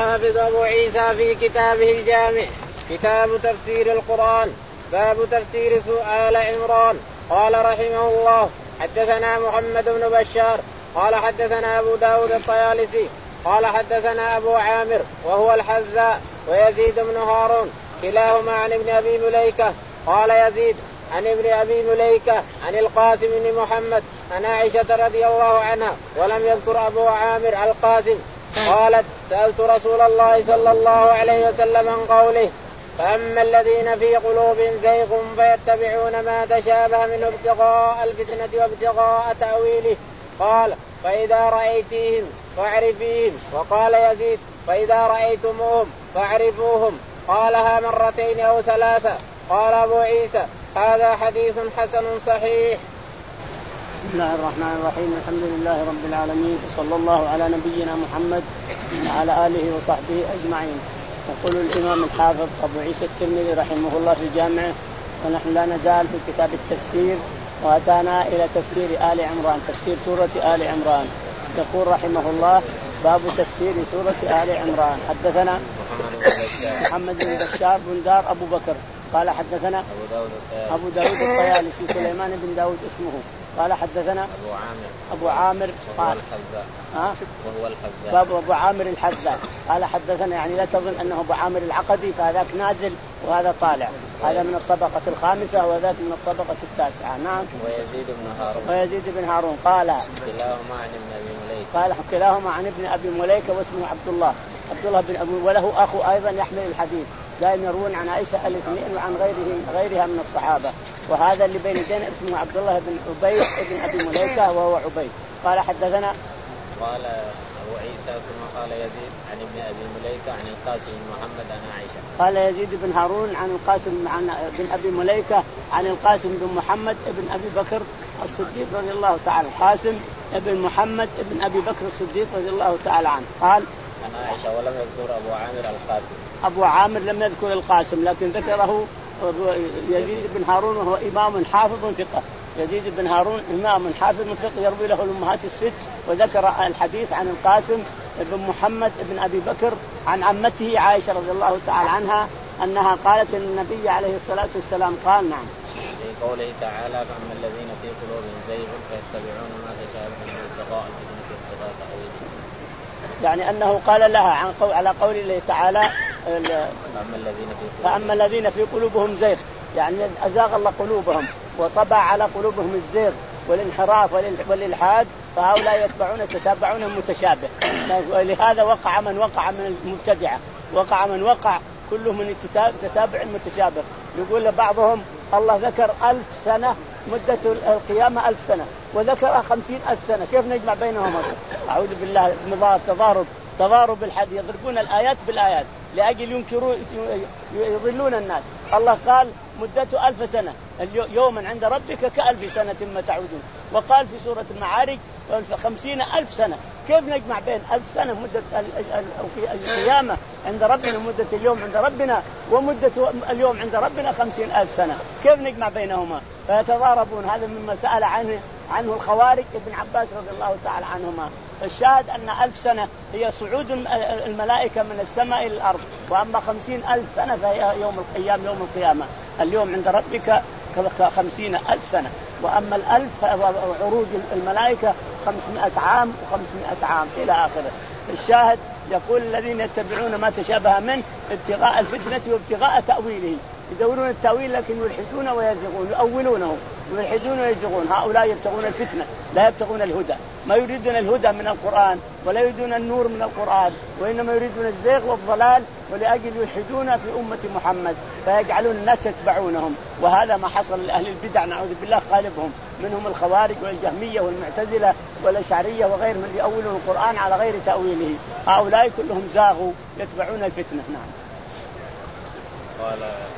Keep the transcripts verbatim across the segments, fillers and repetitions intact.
الحافظ أبو عيسى في كتابه الجامع كتاب تفسير القرآن باب تفسير آل عمران. قال رحمه الله حدثنا محمد بن بشار قال حدثنا أبو داود الطيالسي قال حدثنا أبو عامر وهو الحذاء ويزيد بن هارون كلاهما عن ابن أبي مليكة قال يزيد عن ابن أبي مليكة عن القاسم بن محمد عن عائشة رضي الله عنها ولم يذكر أبو عامر القاسم قالت سألت رسول الله صلى الله عليه وسلم عن قوله فأما الذين في قلوبهم زيغ فيتبعون ما تشابه منه ابتغاء الفتنة وابتغاء تأويله قال فإذا رأيتيهم فاعرفيهم. وقال يزيد فإذا رأيتموهم فاعرفوهم قالها مرتين أو ثلاثة. قال أبو عيسى هذا حديث حسن صحيح. بسم الله الرحمن الرحيم الحمد لله رب العالمين وصلى الله على نبينا محمد وعلى آله وصحبه أجمعين. يقول الإمام الحافظ أبو عيسى الترمذي رحمه الله في جامعه ونحن لا نزال في كتاب التفسير وأتانا إلى تفسير آل عمران تفسير سورة آل عمران. يقول رحمه الله باب تفسير سورة آل عمران. حدثنا محمد بن بشار بن دار أبو بكر قال حدثنا أبو داود الطيالسي سليمان بن داود اسمه قال حدثنا أبو عامر أبو عامر قال ها وهو الحذاء باب أبو عامر الحذاء قال حدثنا يعني لا تظن أنه أبو عامر العقدي فهذاك نازل وهذا طالع هذا من الطبقة الخامسة وذاك من الطبقة التاسعة. نعم. ويزيد بن هارون ويزيد بن هارون قال كلاهما عن ابن أبي مليكة قال كلاهما عن ابن أبي مليكة واسمه عبد الله عبد الله بن أبي وله أخو أيضا يحمل الحديث دائما يروون عن عائشة الاثنين وعن غيره غيرها من الصحابة. وهذا اللي بين يدينا اسمه عبد الله بن عبيد بن أبي مليكة وهو عبيد. قال حدثنا قال أبو عيسى ثم قال يزيد عن ابن أبي مليكة عن القاسم بن محمد عن عائشة قال يزيد بن هارون عن القاسم عن بن أبي مليكة عن القاسم بن محمد ابن أبي بكر الصديق رضي الله تعالى القاسم ابن محمد ابن أبي بكر الصديق رضي الله تعالى عنه قال عن عائشة ولم يذكر أبو عامر القاسم. أبو عامر لم يذكر القاسم لكن ذكره يزيد بن هارون وهو إمام حافظ ثقة. يزيد بن هارون إمام حافظ ثقة يروي له الأمهات الست وذكر الحديث عن القاسم بن محمد بن أبي بكر عن عمته عائشة رضي الله تعالى عنها أنها قالت أن النبي عليه الصلاة والسلام قال نعم في قوله تعالى فأما الذين في قلوبهم زيغ فيتبعون ما تشابه منه ابتغاء الفتنة وابتغاء تأويله يعني أنه قال لها عن قول على قول الله تعالى فأما الذين في فأما الذين في قلوبهم زيغ يعني أزاغ الله قلوبهم وطبع على قلوبهم الزيغ والانحراف والإلحاد فهؤلاء يتبعون يتتابعون المتشابه. ولهذا وقع من وقع من المبتدعة وقع من وقع كله من تتابع المتشابه. يقول بعضهم الله ذكر ألف سنة مدة القيامة ألف سنة وذكر خمسين ألف سنة كيف نجمع بينهم؟ أعوذ بالله تضارب تضارب الحد يضربون الآيات بالآيات لأجل ينكروا يضلون الناس. الله قال مدته ألف سنة يوما عند ربك كألف سنة ما تعودون. وقال في سورة المعارج خمسين ألف سنة. كيف نجمع بين ألف سنة مدة القيامة عند ربنا مدة اليوم عند ربنا ومدة اليوم عند ربنا خمسين ألف سنة كيف نجمع بينهما؟ فيتضاربون. هذا مما سأل عنه عنه الخوارج ابن عباس رضي الله تعالى عنهما. الشاهد أن ألف سنة هي صعود الملائكة من السماء إلى الأرض وأما خمسين ألف سنة فهي يوم القيامة يوم القيامة. اليوم عند ربك خمسين ألف سنة وأما الألف عروج الملائكة خمسمائة عام وخمسمائة عام إلى آخره. الشاهد يقول الذين يتبعون ما تشابه منه ابتغاء الفتنة وابتغاء تأويله يدورون التأويل لكن يلحدون ويزغون يؤولونه ويلحدون ويزغون. هؤلاء يبتغون الفتنة لا يبتغون الهدى ما يريدون الهدى من القرآن ولا يريدون النور من القرآن وإنما يريدون الزيغ والضلال ولأجل يلحدون في أمة محمد فيجعلون الناس يتبعونهم. وهذا ما حصل لأهل البدع نعوذ بالله غالبهم منهم الخوارج والجهمية والمعتزلة والأشعرية وغيرهم اللي يؤولون القرآن على غير تأويله. هؤلاء كلهم زاغوا يتبعون الفتنة. نعم. قال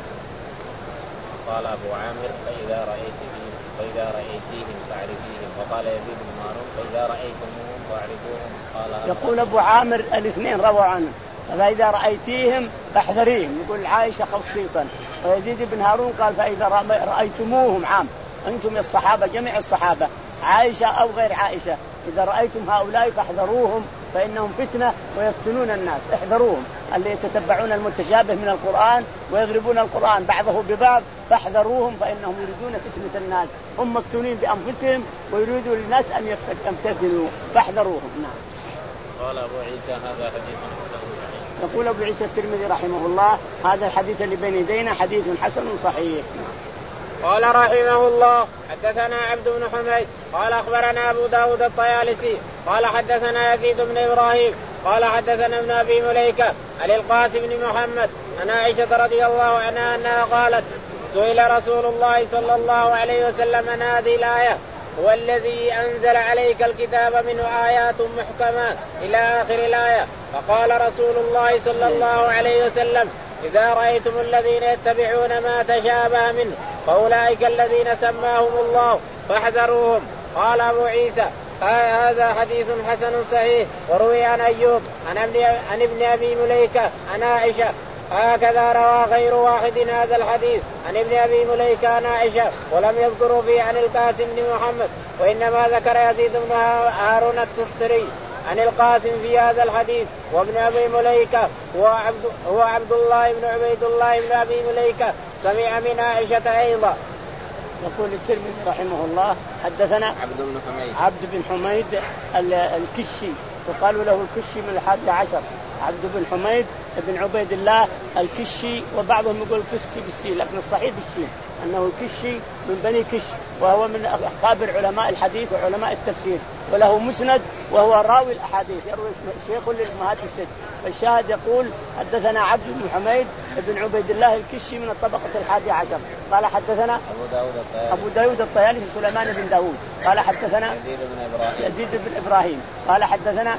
قال أبو عامر فإذا رأيتهم فإذا رأيتيهم فاعرفيهم. وقال يزيد بن هارون فإذا رأيتموهم فاعرفوهم. قال يقول أبو عامر الاثنين رووا عنه فإذا رأيتيهم فاحذريهم يقول عائشة خصيصا. ويزيد بن هارون قال فإذا رأيتموهم عام أنتم الصحابة جميع الصحابة عائشة أو غير عائشة إذا رأيتم هؤلاء فاحذروهم فإنهم فتنة ويفتنون الناس، احذروهم اللي يتتبعون المتشابه من القرآن ويضربون القرآن بعضه ببعض، فاحذروهم فإنهم يريدون فتنة الناس، هم مفتونين بأنفسهم ويريدوا للناس أن يفتنوا، فاحذروهم. نعم. قال أبو عيسى هذا حديث حسن صحيح. يقول أبو عيسى الترمذي رحمه الله هذا الحديث اللي بين يدينا حديث حسن صحيح. قال رحمه الله حدثنا عبد بن حميد قال أخبرنا أبو داود الطيالسي قال حدثنا يزيد بن إبراهيم قال حدثنا ابن أبي مليكة عن القاسم بن محمد عن عائشة رضي الله عنها أنها قالت سئل رسول الله صلى الله عليه وسلم عن هذه الآية هو الذي أنزل عليك الكتاب منه آيات محكمات إلى آخر الآية، فقال رسول الله صلى الله عليه وسلم إذا رأيتم الذين يتبعون ما تشابه منه فأولئك الذين سماهم الله فاحذروهم. قال أبو عيسى هذا حديث حسن صحيح. وروي عن أيوب عن ابن أبي مليكة عن عائشة هكذا روى غير واحد هذا الحديث عن ابن أبي مليكة عن عائشة ولم يذكروا فيه عن القاسم بن محمد، وإنما ذكر يزيد بن هارون التستري عن القاسم في هذا الحديث. وابن أبي مليكة هو عبد, هو عبد الله بن عبيد الله بن أبي مليكة سمع من عائشة أيضا. يقول الترمذي رحمه الله حدثنا عبد بن حميد عبد بن حميد الكشي وقالوا له الكشي من الحادي عشر، عبد بن حميد بن عبيد الله الكشي، وبعضهم يقول كشي بالسين لكن الصحيح بالسين أنه الكشي من بني كش، وهو من أكابر علماء الحديث وعلماء التفسير، وله مسند وهو راوي الأحاديث يروي شيخ للأمهات الست. فالشاهد يقول حدثنا عبد بن حميد بن عبيد الله الكشي من الطبقة الحادي عشر قال حدثنا أبو داود الطيالسي أبو داود الطيالسي سليمان بن داود قال حدثنا يزيد بن إبراهيم يزيد بن إبراهيم قال حدثنا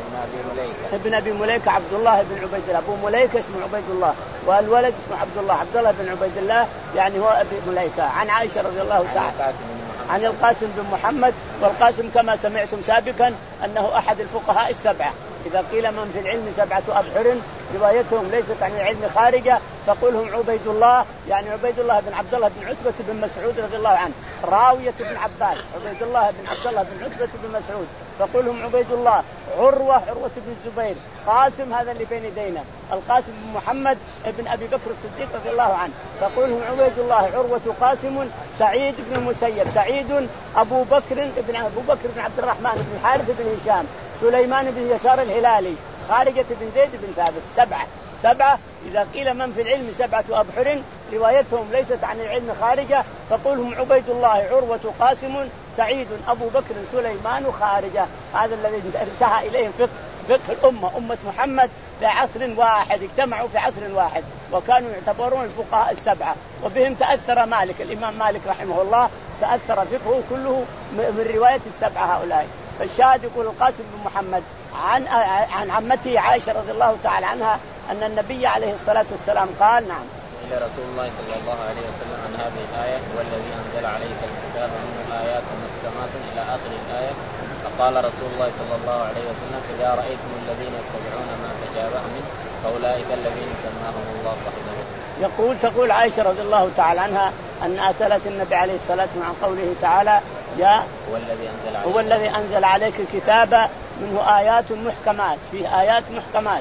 ابن أبي مليكة عبد الله بن عبيد الله، أبو مليكة اسمه عبيد الله والولد اسمه عبد الله، عبد الله بن عبيد الله يعني هو أبي مليكة، عن عائشة رضي الله تعالى عن القاسم بن محمد. والقاسم كما سمعتم سابقا أنه أحد الفقهاء السبعة، إذا قيل من في العلم سبعة أبحر روايتهم ليست عن العلم خارجة فقلهم عبيد الله، يعني عبيد الله بن عبد الله بن عتبة بن مسعود رضي الله عنه راوية بن عباس، عبيد الله بن عبد الله بن عتبة بن مسعود فقلهم عبيد الله. عروة عروة بن الزبير. قاسم هذا اللي بين يدينا القاسم بن محمد ابن أبي بكر الصديق رضي الله عنه فقلهم عبيد الله. عروة قاسم. سعيد بن المسيب. سعيد أبو بكر ابن أبو بكر بن عبد الرحمن بن الحارث بن هشام. سليمان بن يسار الهلالي. خارجة بن زيد بن ثابت. سبعة سبعة إذا قيل من في العلم سبعة أبحر روايتهم ليست عن العلم خارجة فقولهم عبيد الله عروة قاسم سعيد أبو بكر سليمان خارجة. هذا الذي انتهى إليه فقه فقه الأمة أمة محمد في عصر واحد، اجتمعوا في عصر واحد وكانوا يعتبرون الفقهاء السبعة، وبهم تأثر مالك الإمام مالك رحمه الله تأثر فقهه كله من رواية السبعة هؤلاء. فالشاهد يقول القاسم بن محمد عن عن عمته عائشة رضي الله تعالى عنها أن النبي عليه الصلاة والسلام قال نعم إلى رسول الله صلى الله عليه وسلم عن هذه الآية والذي أنزل عليك الكتاب منه آيات محكمات إلى آخر الآية، فقال رسول الله صلى الله عليه وسلم إذا رأيتم الذين يتبعون ما تشابه منه فأولئك الذين سماهم الله فاحذروهم. يقول تقول عائشة رضي الله تعالى عنها أن سألت النبي عليه الصلاة والسلام عن قوله تعالى يا هو الذي أنزل عليك, هو الذي أنزل عليك الكتاب منه آيات محكمات، فيه آيات محكمات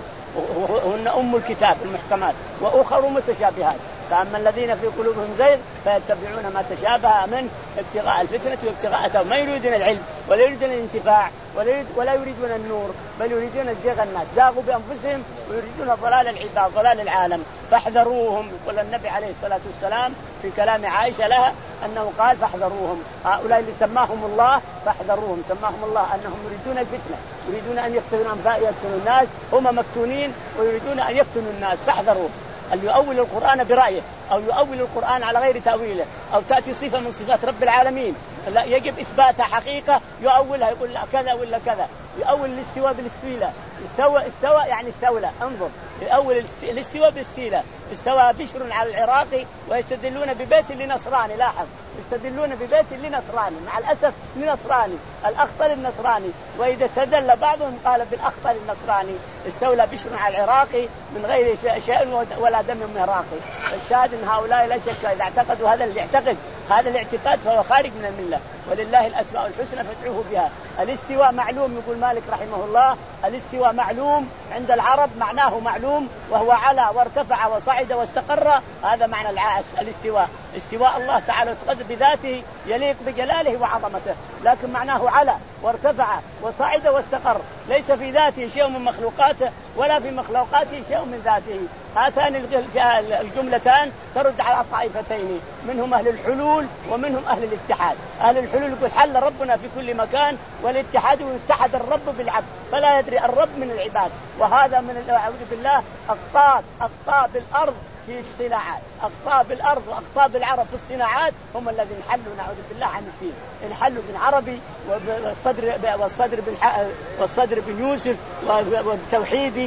وهن أم الكتاب المحكمات وأخر متشابهات، فأما الذين في قلوبهم زيغ فيتبعون ما تشابه منه ابتغاء الفتنة وابتغاء التوبة، ما يريدون العلم ولا يريدون الانتفاع ولا يريدون النور بل يريدون الزيغ الناس، زاغوا بأنفسهم ويريدون ضلال العباد ضلال العالم فاحذروهم. يقول النبي عليه الصلاة والسلام في كلام عائشة لها أنه قال فاحذروهم، هؤلاء اللي سماهم الله فاحذروهم، سماهم الله أنهم يريدون الفتنة يريدون أن يفتنوا يفتنوا الناس، هم مفتونين ويريدون أن يفتنوا الناس فاحذروهم. اللي يؤول القرآن برأيه أو يؤول القرآن على غير تأويله أو تأتي صفة من صفات رب العالمين لا يجب إثباتها حقيقة يؤولها يقول لا كذا ولا كذا، يؤول الاستواء بالاستيلاء استوى استوى يعني استولى، انظر يؤول الاستواء بالاستيلاء، استوى بشر على العراق ويستدلون ببيت لنصراني، لاحظ يستدلون ببيت لنصراني، مع الأسف لنصراني، الأخطل النصراني. وإذا استدل بعضهم قال بالأخطل النصراني استولى بشر على العراقي من غير شيء ولا دم مراقي. الشاهد أن هؤلاء لا شك إذا اعتقدوا هذا اللي يعتقد هذا الاعتقاد فهو خارج من الملة. ولله الأسماء الحسنى فادعوه بها. الاستواء معلوم، يقول مالك رحمه الله الاستواء معلوم عند العرب، معناه معلوم وهو على وارتفع وصعد واستقر، هذا معنى الاستواء. استواء الله تعالى وتقدس بذاته يليق بجلاله وعظمته، لكن معناه على وارتفع وصعد واستقر، ليس في ذاته شيء من مخلوقاته ولا في مخلوقاته شيء من ذاته. هاتان الجملتان ترد على طائفتين، منهم أهل الحلول ومنهم أهل الاتحاد. أهل الحلول يقول حل ربنا في كل مكان، والاتحاد يتحد الرب بالعبد فلا يدري الرب من العباد. وهذا من أعوذ بالله أقطاب أقطاب الأرض في الصناعات، أقطاب الأرض وأقطاب العرب في الصناعات هم الذين حلوا نعوذ بالله عن الدين. الحلوا بن عربي والصدر والصدر بن والصدر بن يوسف والتوحيدي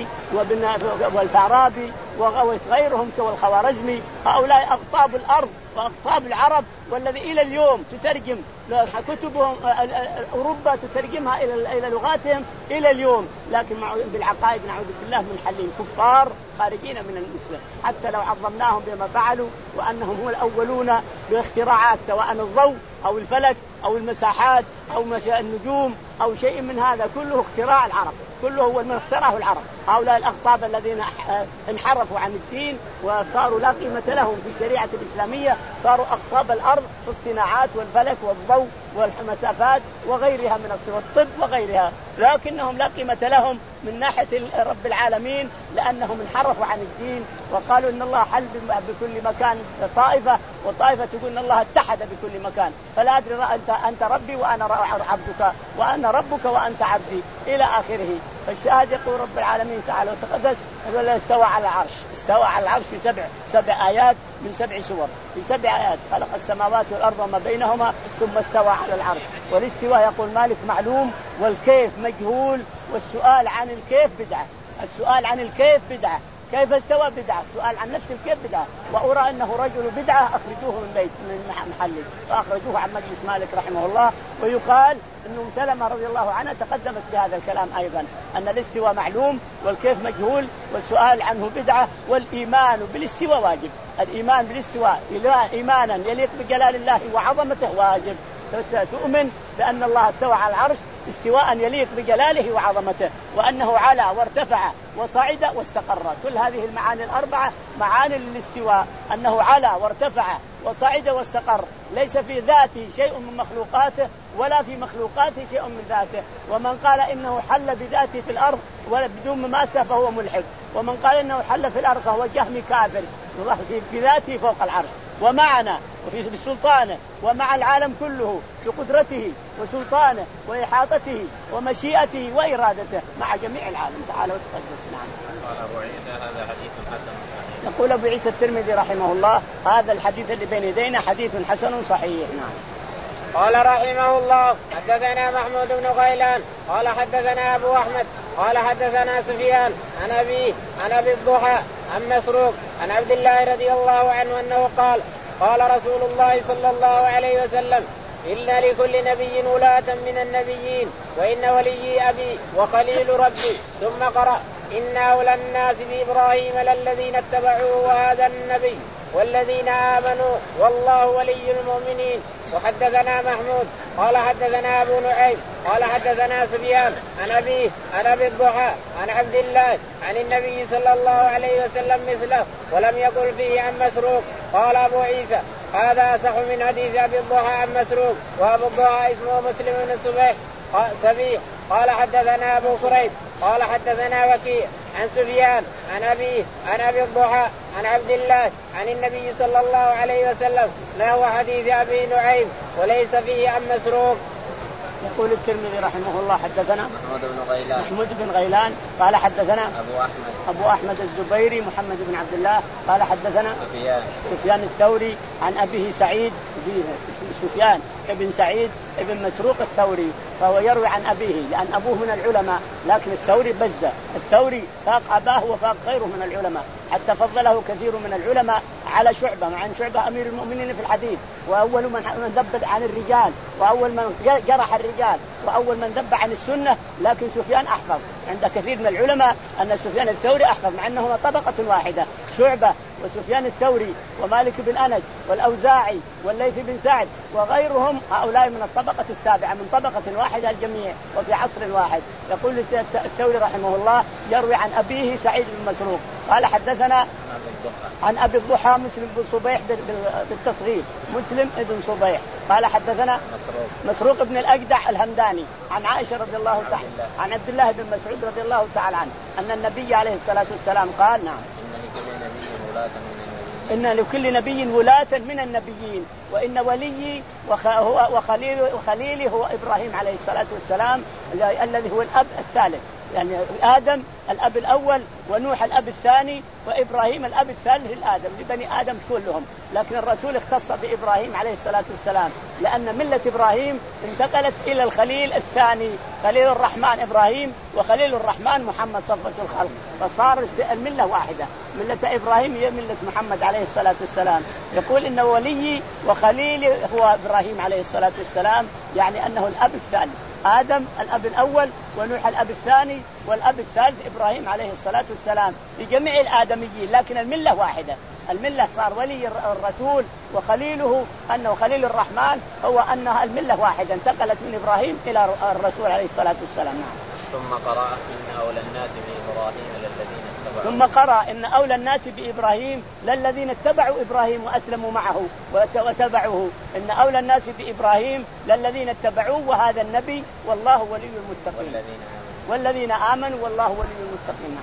والفارابي وغيرهم كالخوارزمي، هؤلاء أقطاب الأرض وأقطاب العرب، والذي إلى اليوم تترجم كتبهم أوروبا تترجمها إلى إلى لغاتهم إلى اليوم، لكن بالعقائد نعوذ بالله منحلين كفار خارجين من الإسلام. حتى لو عظمناهم بما فعلوا وأنهم هم الأولون باختراعات سواء الضوء أو الفلك أو المساحات أو النجوم أو شيء من هذا، كله اختراع العرب، كله هو من اخترعه العرب. هؤلاء الأقطاب الذين انحرفوا عن الدين وصاروا لا قيمة لهم في الشريعة الإسلامية، صاروا أقطاب الأرض في الصناعات والفلك والضوء والمسافات وغيرها من الطب وغيرها، لكنهم لا قيمة لهم من ناحية رب العالمين، لأنهم انحرفوا عن الدين وقالوا إن الله حل بكل مكان طائفة، وطائفة تقول إن الله اتحد بكل مكان، فلا أدري أنت أنت ربي وأنا عبدك وأنا ربك وأنت عبدي إلى آخره. فالشاهد يقول رب العالمين تعالى وتقدس استوى على العرش، استوى على العرش في سبع سبع آيات من سبع سور، في سبع آيات خلق السماوات والأرض وما بينهما ثم استوى على العرش. والاستواء يقول مالك معلوم والكيف مجهول، والسؤال عن الكيف بدعة. السؤال عن الكيف بدعة، كيف استوى بدعة، سؤال عن نفس الكيف بدعة. وأرى أنه رجل بدعة أخرجوه من بيت من محله، فأخرجوه عن مجلس مالك رحمه الله. ويقال أن أم سلمة رضي الله عنها تقدمت بهذا الكلام أيضا، أن الاستواء معلوم والكيف مجهول والسؤال عنه بدعة، والإيمان بالاستواء واجب. الإيمان بالاستواء إيمانا يليق بجلال الله وعظمته واجب. تؤمن بأن الله استوى على العرش استواء يليق بجلاله وعظمته، وأنه على وارتفع وصعد واستقر. كل هذه المعاني الأربعة معاني للاستواء، أنه على وارتفع وصعد واستقر، ليس في ذاته شيء من مخلوقاته ولا في مخلوقاته شيء من ذاته. ومن قال إنه حل بذاته في الأرض ولا بدون مماسة فهو ملحد، ومن قال إنه حل في الأرض فهو جهمي كافر. الله في ذاته فوق العرش ومعنا وفي سلطانه ومع العالم كله بقدرته وسلطانه وإحاطته ومشيئته وإرادته مع جميع العالم تعالى وتقدس. نعم. قال أبو عيسى هذا حديث حسن صحيح. يقول أبو عيسى الترمذي رحمه الله هذا الحديث اللي بين يدينا حديث حسن صحيح. نعم. قال رحمه الله حدثنا محمود بن غيلان قال حدثنا أبو أحمد قال حدثنا سفيان عن أبيه عن أبي الضحى عن مسروق عن عبد الله رضي الله عنه أنه قال قال رسول الله صلى الله عليه وسلم إن لكل نبي ولاة من النبيين وإن ولي أبي وخليل ربي، ثم قرأ إن أولى الناس بإبراهيم للذين اتبعوه وهذا النبي والذين آمنوا والله ولي المؤمنين. وحدثنا محمود قال حدثنا أبو نعيم قال حدثنا سفيان عن أبيه عن أبي الضحى عن عبد الله عن النبي صلى الله عليه وسلم مثله ولم يقل فيه عن مسروق. قال أبو عيسى هذا أصح من حديث أبي الضحى عن مسروق، وأبو الضحى اسمه مسلم بن صبيح سبيح. قال حدثنا أبو كريب قال حدثنا وكيع عن سفيان عن أبيه عن أبي الضحى عن عبد الله عن النبي صلى الله عليه وسلم نحو حديث أبي نعيم وليس فيه عن مسروق. يقول الترمذي رحمه الله حدثنا محمود بن غيلان محمود بن غيلان قال حدثنا أبو أحمد أبو أحمد الزبيري محمد بن عبد الله قال حدثنا سفيان سفيان الثوري عن أبيه سعيد سفيان ابن سعيد ابن مسروق الثوري، فهو يروي عن أبيه لأن أبوه من العلماء، لكن الثوري بزة، الثوري فاق أباه وفاق غيره من العلماء، حتى فضله كثير من العلماء على شعبة، مع أن شعبة أمير المؤمنين في الحديث، وأول من ذب عن الرجال، وأول من جرح الرجال، وأول من ذب عن السنة، لكن سفيان أحفظ عند كثير من العلماء أن سفيان الثوري أحفظ، مع أنهما طبقة واحدة، شعبة وسفيان الثوري ومالك بن أنس والأوزاعي والليث بن سعد وغيرهم، هؤلاء من الطبقة السابعة، من طبقة واحدة الجميع وفي عصر واحد. يقول الثوري رحمه الله يروي عن أبيه سعيد بن مسروق قال حدثنا عن أبي الضحى مسلم بن صبيح بالتصغير، مسلم بن صبيح قال حدثنا مسروق, مسروق بن الأجدع الهمداني عن عائشة رضي الله تعالى عن عبد الله بن مسعود رضي الله تعالى عنه أن النبي عليه الصلاة والسلام قال نعم إن لكل نبي ولاة من النبيين، وإن ولي وخليل وخليلي هو إبراهيم عليه الصلاة والسلام الذي هو الأب الثالث، يعني آدم الأب الأول، ونوح الأب الثاني، وإبراهيم الأب الثالث للآدم لبني آدم كلهم. لكن الرسول اختص بإبراهيم عليه الصلاة والسلام لأن ملة إبراهيم انتقلت إلى الخليل الثاني، خليل الرحمن إبراهيم، وخليل الرحمن محمد صفوة الخلق، فصارت الملة واحدة، ملة إبراهيم هي ملة محمد عليه الصلاة والسلام. يقول إن ولي وخليلي هو إبراهيم عليه الصلاة والسلام، يعني أنه الأب الثاني، آدم الأب الأول، ونوح الأب الثاني، والأب الثالث إبراهيم عليه الصلاة والسلام لجميع الآدميين، لكن الملة واحدة. الملة صار ولي الرسول وخليله أنه خليل الرحمن، هو أنها الملة واحدة انتقلت من إبراهيم إلى الرسول عليه الصلاة والسلام. نعم. ثم قرأ إن أولى الناس بإبراهيم للذين اتبعوا ثم قرأ إن أولى الناس بإبراهيم للذين اتبعوا إبراهيم وأسلموا معه وتبعوه، إن أولى الناس بإبراهيم للذين اتبعوه وهذا النبي والله ولي المتقين والذين آمنوا, والذين آمنوا والله ولي المتقين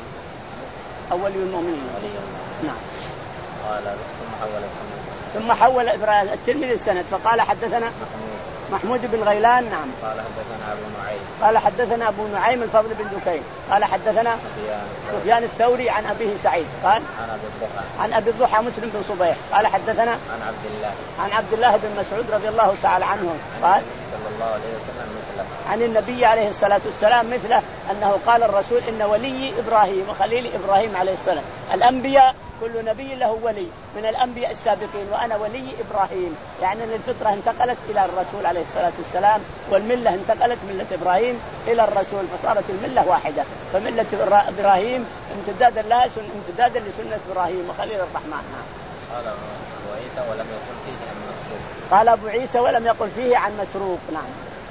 أو ولي المؤمنين. نعم. قال ثم حول السند ثم حول إبراهيم الترمذي السند فقال حدثنا محمود بن غيلان. نعم. قال حدثنا أبو نعيم قال حدثنا أبو نعيم الفضل بن دكين قال حدثنا سفيان الثوري عن أبيه سعيد قال عن أبي الضحى عن أبي الضحى مسلم بن صبيح قال حدثنا عن عبد الله عن عبد الله بن مسعود رضي الله تعالى عنه قال صلى الله عليه وسلم مثله عن النبي عليه الصلاة والسلام مثله أنه قال الرسول إن ولي إبراهيم وخليل إبراهيم عليه السلام. الأنبياء كل نبي له ولي من الأنبياء السابقين، وأنا ولي إبراهيم، يعني أن الفطرة انتقلت إلى الرسول عليه الصلاة والسلام، والملة انتقلت ملة إبراهيم إلى الرسول، فصارت الملة واحدة. فملة إبراهيم امتدادا لها امتدادا لسنة إبراهيم وخليل الرحمن. قال أبو عيسى ولم يقل فيه عن مسروق قال أبو عيسى ولم يقل فيه عن مسروق. نعم.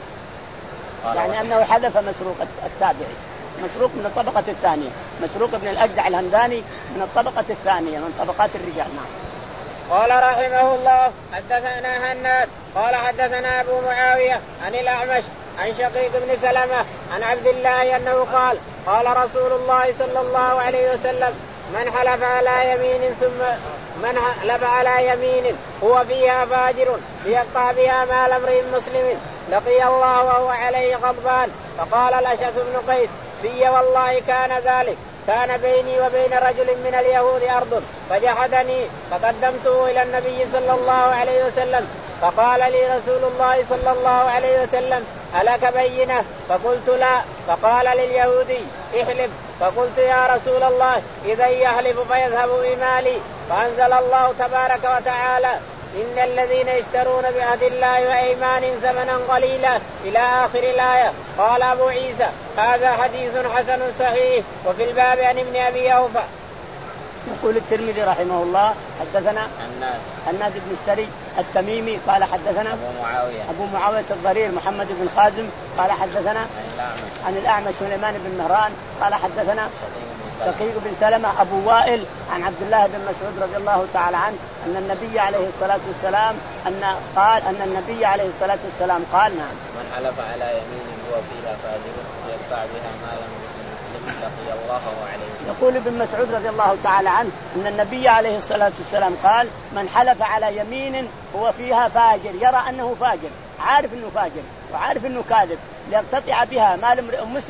يعني أنه حذف مسروق التابعي، مسروق من الطبقة الثانية، مسروق بن الأجدع الهمداني من الطبقة الثانية من طبقات الرجال. نعم. قال رحمه الله حدثنا هناد قال حدثنا أبو معاوية عن الأعمش عن شقيق بن سلمة عن عبد الله أنه قال قال رسول الله صلى الله عليه وسلم من حلف على يمين ثم من حلف على يمين هو فيها فاجر ليقطع بها مال امرئ مسلم لقي الله وهو عليه غضبان. فقال الأشعث بن قيس في والله كان ذلك، كان بيني وبين رجل من اليهود أرض فجحدني فقدمته إلى النبي صلى الله عليه وسلم فقال لي رسول الله صلى الله عليه وسلم ألك بينة؟ فقلت لا. فقال لليهودي احلف. فقلت يا رسول الله إذا يحلف فيذهب بمالي. فأنزل الله تبارك وتعالى إن الذين يشترون بعهد الله وأيمانهم ثمنا قليلا إلى آخر الآية. قال أبو عيسى هذا حديث حسن صحيح. وفي الباب عن ابن أبي أوفى. يقول الترمذي رحمه الله حدثنا الناس الناد بن السري التميمي قال حدثنا أبو معاوية أبو معاوية الضرير محمد بن خازم قال حدثنا عن الأعمش عن الأعمش سليمان بن مهران قال حدثنا شقيق بن سلمة أبو وائل عن عبد الله بن مسعود رضي الله تعالى عنه أن النبي عليه الصلاة والسلام أن قال أن النبي عليه الصلاة والسلام قال نعم من حلف على يمين هو فيها فاجر يقطع بها مالا مسلم لقي الله وعليه. يقول ابن مسعود رضي الله تعالى عنه أن النبي عليه الصلاة والسلام قال من حلف على يمين هو فيها فاجر، يرى أنه فاجر، عارف أنه فاجر وعارف أنه كاذب، ليقتطع بها مال امرئ مسلم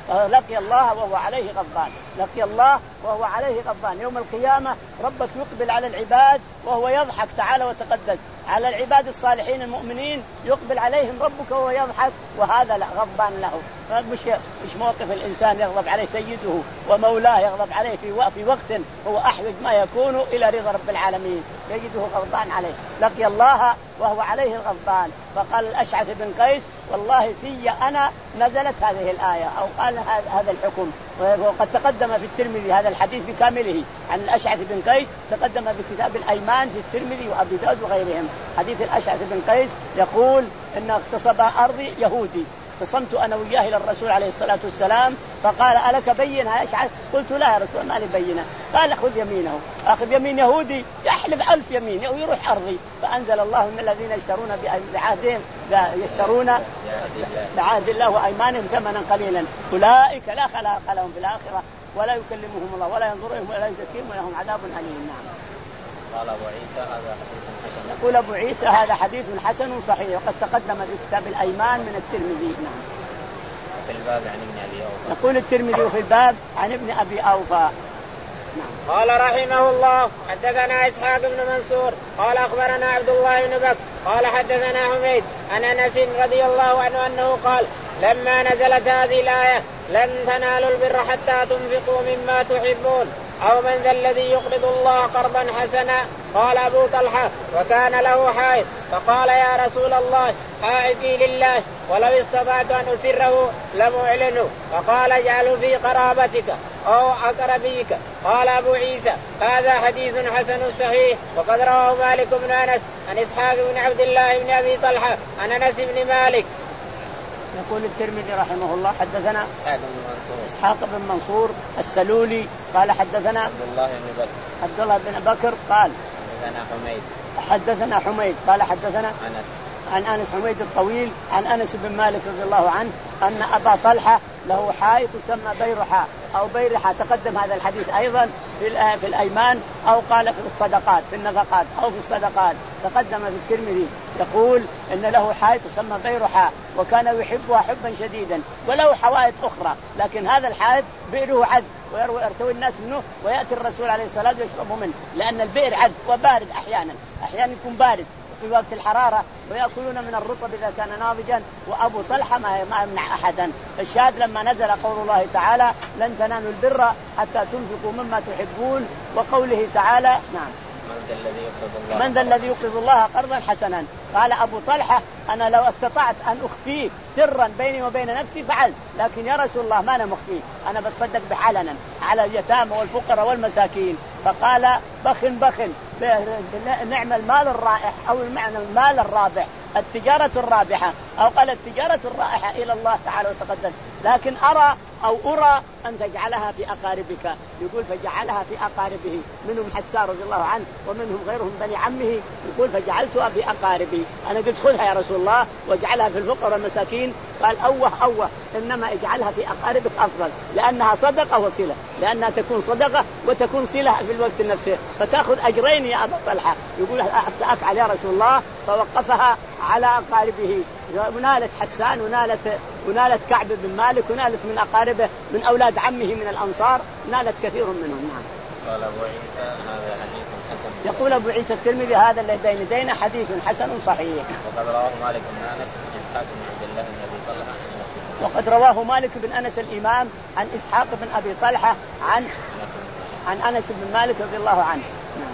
لقي الله وهو عليه غضبان، لقي الله وهو عليه غضبان. يوم القيامة ربك يقبل على العباد وهو يضحك تعالى وتقدس، على العباد الصالحين المؤمنين يقبل عليهم ربك وهو يضحك، وهذا لا غضبان له. مش مش موقف الإنسان يغضب عليه سيده ومولاه، يغضب عليه في في وقت هو أحوج ما يكون إلى رضا رب العالمين، يجده غضبان عليه. لقي الله وهو عليه غضبان. فقال الأشعث بن قيس والله في أنا نزلت هذه الآية أو قال هذا الحكم. وقد تقدم في الترمذي هذا الحديث بكامله عن الأشعث بن قيس، تقدم في كتاب الأيمان في الترمذي وأبي داود وغيرهم. حديث الأشعث بن قيس يقول إن اغتصب أرضي يهودي، اختصمت أنا وياه إلى الرسول عليه الصلاة والسلام فقال ألك بينة يا أشعث؟ قلت لا يا رسول ما لي بينة. قال خذ يمينه، أخذ يمين يهودي يحلف ألف يمين ويروح أرضي. فأنزل الله من الذين يشترون بعهدهم يشترون بعهد الله وأيمانهم ثمنا قليلا أولئك لا خلاق لهم في الآخرة ولا يكلمهم الله ولا ينظرهم ولا يزكيهم ولهم عذاب أليم. نعم. قال أبو عيسى هذا حديث حسن. يقول أبو عيسى هذا حديث حسن صحيح وقد تقدم في كتاب الأيمان من الترمذي. نعم. في الباب عن ابن أبي أوفى. يقول الترمذي في الباب عن ابن أبي أوفى. نعم. قال رحمه الله حدثنا إسحاق بن منصور قال أخبرنا عبد الله بن بكر قال حدثنا حميد عن أنس رضي الله عنه أنه قال لما نزلت هذه الآية لن تنالوا البر حتى تنفقوا مما تحبون أو من ذا الذي يقرض الله قرضا حسنا. قال أبو طلحة وكان له حائط فقال يا رسول الله حائطي لله ولو استطعت أن أسره لم أعلنه. فقال اجعله في قرابتك أو أقربيك. قال أبو عيسى هذا حديث حسن صحيح وقد رواه مالك بن أنس عن إسحاق بن عبد الله بن أبي طلحة عن أنس بن مالك. يقول الترمذي رحمه الله حدثنا إسحاق بن منصور إسحاق بن منصور السلولي قال حدثنا عبد الله بن بكر عبد الله بن بكر قال حدثنا حميد حدثنا حميد قال حدثنا أنس عن أنس حميد الطويل عن أنس بن مالك رضي الله عنه أن أبا طلحة له حائط يسمى بيرحاء أو بيرحاء. تقدم هذا الحديث أيضا في في الأيمان أو قال في الصدقات في النفقات أو في الصدقات. تقدم في الترمذي يقول إن له حائط يسمى بيرحاء وكان يحبها حبا شديدا وله حوائط أخرى، لكن هذا الحائط بئره عذب ويرتوي الناس منه ويأتي الرسول عليه الصلاة والسلام ويشربوا منه، لأن البئر عذب وبارد أحيانا أحيانا يكون بارد في وقت الحرارة ويأكلون من الرطب إذا كان ناضجا. وأبو طلحة ما يمنع أحدا. الشاهد لما نزل قول الله تعالى لن تنالوا البر حتى تنفقوا مما تحبون وقوله تعالى نعم من ذا الذي يقرض الله قرضا حسنا. قال أبو طلحة أنا لو استطعت أن أخفيه سرا بيني وبين نفسي فعل، لكن يا رسول الله ما أنا مخفيه، أنا بتصدق بعلنا على اليتامى والفقراء والمساكين. فقال بخ بخ نعم المال الرائح أو المعنى المال الرابح التجارة الرابحة أو قال التجارة الرائحة إلى الله تعالى وتقدم، لكن أرى أو أرى أن تجعلها في أقاربك. يقول فجعلها في أقاربه، منهم حسان رضي الله عنه ومنهم غيرهم بني عمه. يقول فجعلتها في أقاربي، أنا قلت خذها يا رسول الله واجعلها في الفقراء والمساكين. قال أوه أوه إنما اجعلها في أقاربك أفضل، لأنها صدقة وصلة، لأنها تكون صدقة وتكون صلة في الوقت نفسه فتأخذ أجرين يا أبا طلحة. يقول أفعل يا رسول الله. فوقفها على أقاربه، ونالت حسان ونالت ونالت كعب بن مالك ونالت من أقاربه من أولاد عمه من الأنصار، نالت كثير منهم. نعم. قال أبو عيسى هذا حديث حسن. يقول أبو عيسى الترمذي هذا الذي بين يدينا حديث حسن صحيح. وقد رواه مالك بن أنس إسحاق بن عبد الله بن أبي طلحة وقد رواه مالك بن أنس الإمام عن إسحاق بن أبي طلحة عن عن أنس بن مالك رضي الله عنه.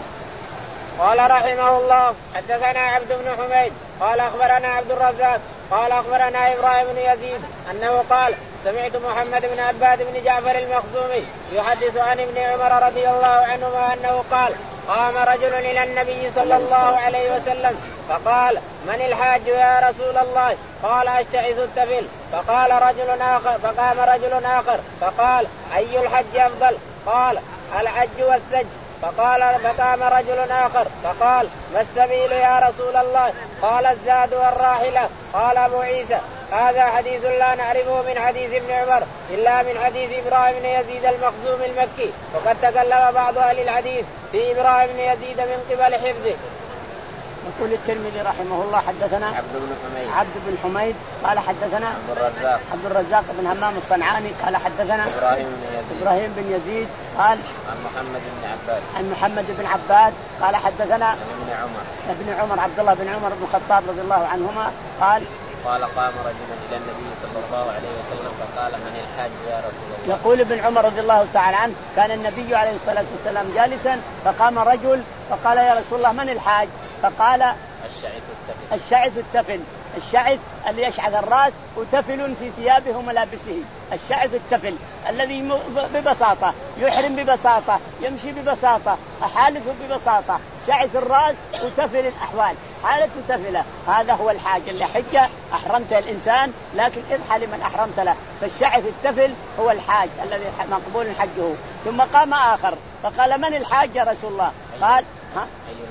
قال رحمه الله حدثنا عبد بن حميد قال أخبرنا عبد الرزاق قال أخبرنا إبراهيم بن يزيد أنه قال سمعت محمد بن عباد بن جعفر المخزومي يحدث عن ابن عمر رضي الله عنهما أنه قال قام رجل إلى النبي صلى الله عليه وسلم فقال من الحاج يا رسول الله؟ قال الشعث التفل. فقال رجل آخر فقام رجل آخر فقال أي الحج أفضل؟ قال الحج والسج. فقال فقام رجل آخر فقال ما السبيل يا رسول الله؟ قال الزاد والراحلة. قال أبو عيسى هذا حديث لا نعرفه من حديث ابن عمر إلا من حديث إبراهيم بن يزيد المخزوم المكي، وقد تكلم بعض أهل الحديث في إبراهيم بن يزيد من قبل حفظه. يقول الترمذي رحمه الله حدثنا عبد بن حميد عبد بن حميد قال حدثنا عبد الرزاق عبد الرزاق بن همام الصنعاني قال حدثنا إبراهيم بن يزيد إبراهيم بن يزيد قال عن محمد بن عباد عن محمد بن عباد قال حدثنا عن ابن عمر ابن عمر عبد الله بن عمر بن الخطاب رضي الله عنهما قال قال قام رجل إلى النبي صلى الله عليه وسلم فقال من الحاج يا رسول الله. يقول ابن عمر رضي الله تعالى عنه كان النبي عليه الصلاة والسلام جالسا فقام رجل فقال يا رسول الله من الحاج؟ فقال الشعث التفل. الشعث التفل الشعث اللي يشعث الرأس وتفل في ثيابه وملابسه. الشعث التفل الذي ببساطة يحرم ببساطة يمشي ببساطة أحالف ببساطة شعث الرأس وتفل الأحوال حالة تفلة. هذا هو الحاج اللي حجة أحرمت الإنسان لكن اضحى لمن أحرمت له. فالشعث التفل هو الحاج الذي مقبول حجه. ثم قام آخر فقال من الحاج يا رسول الله؟ قال ها؟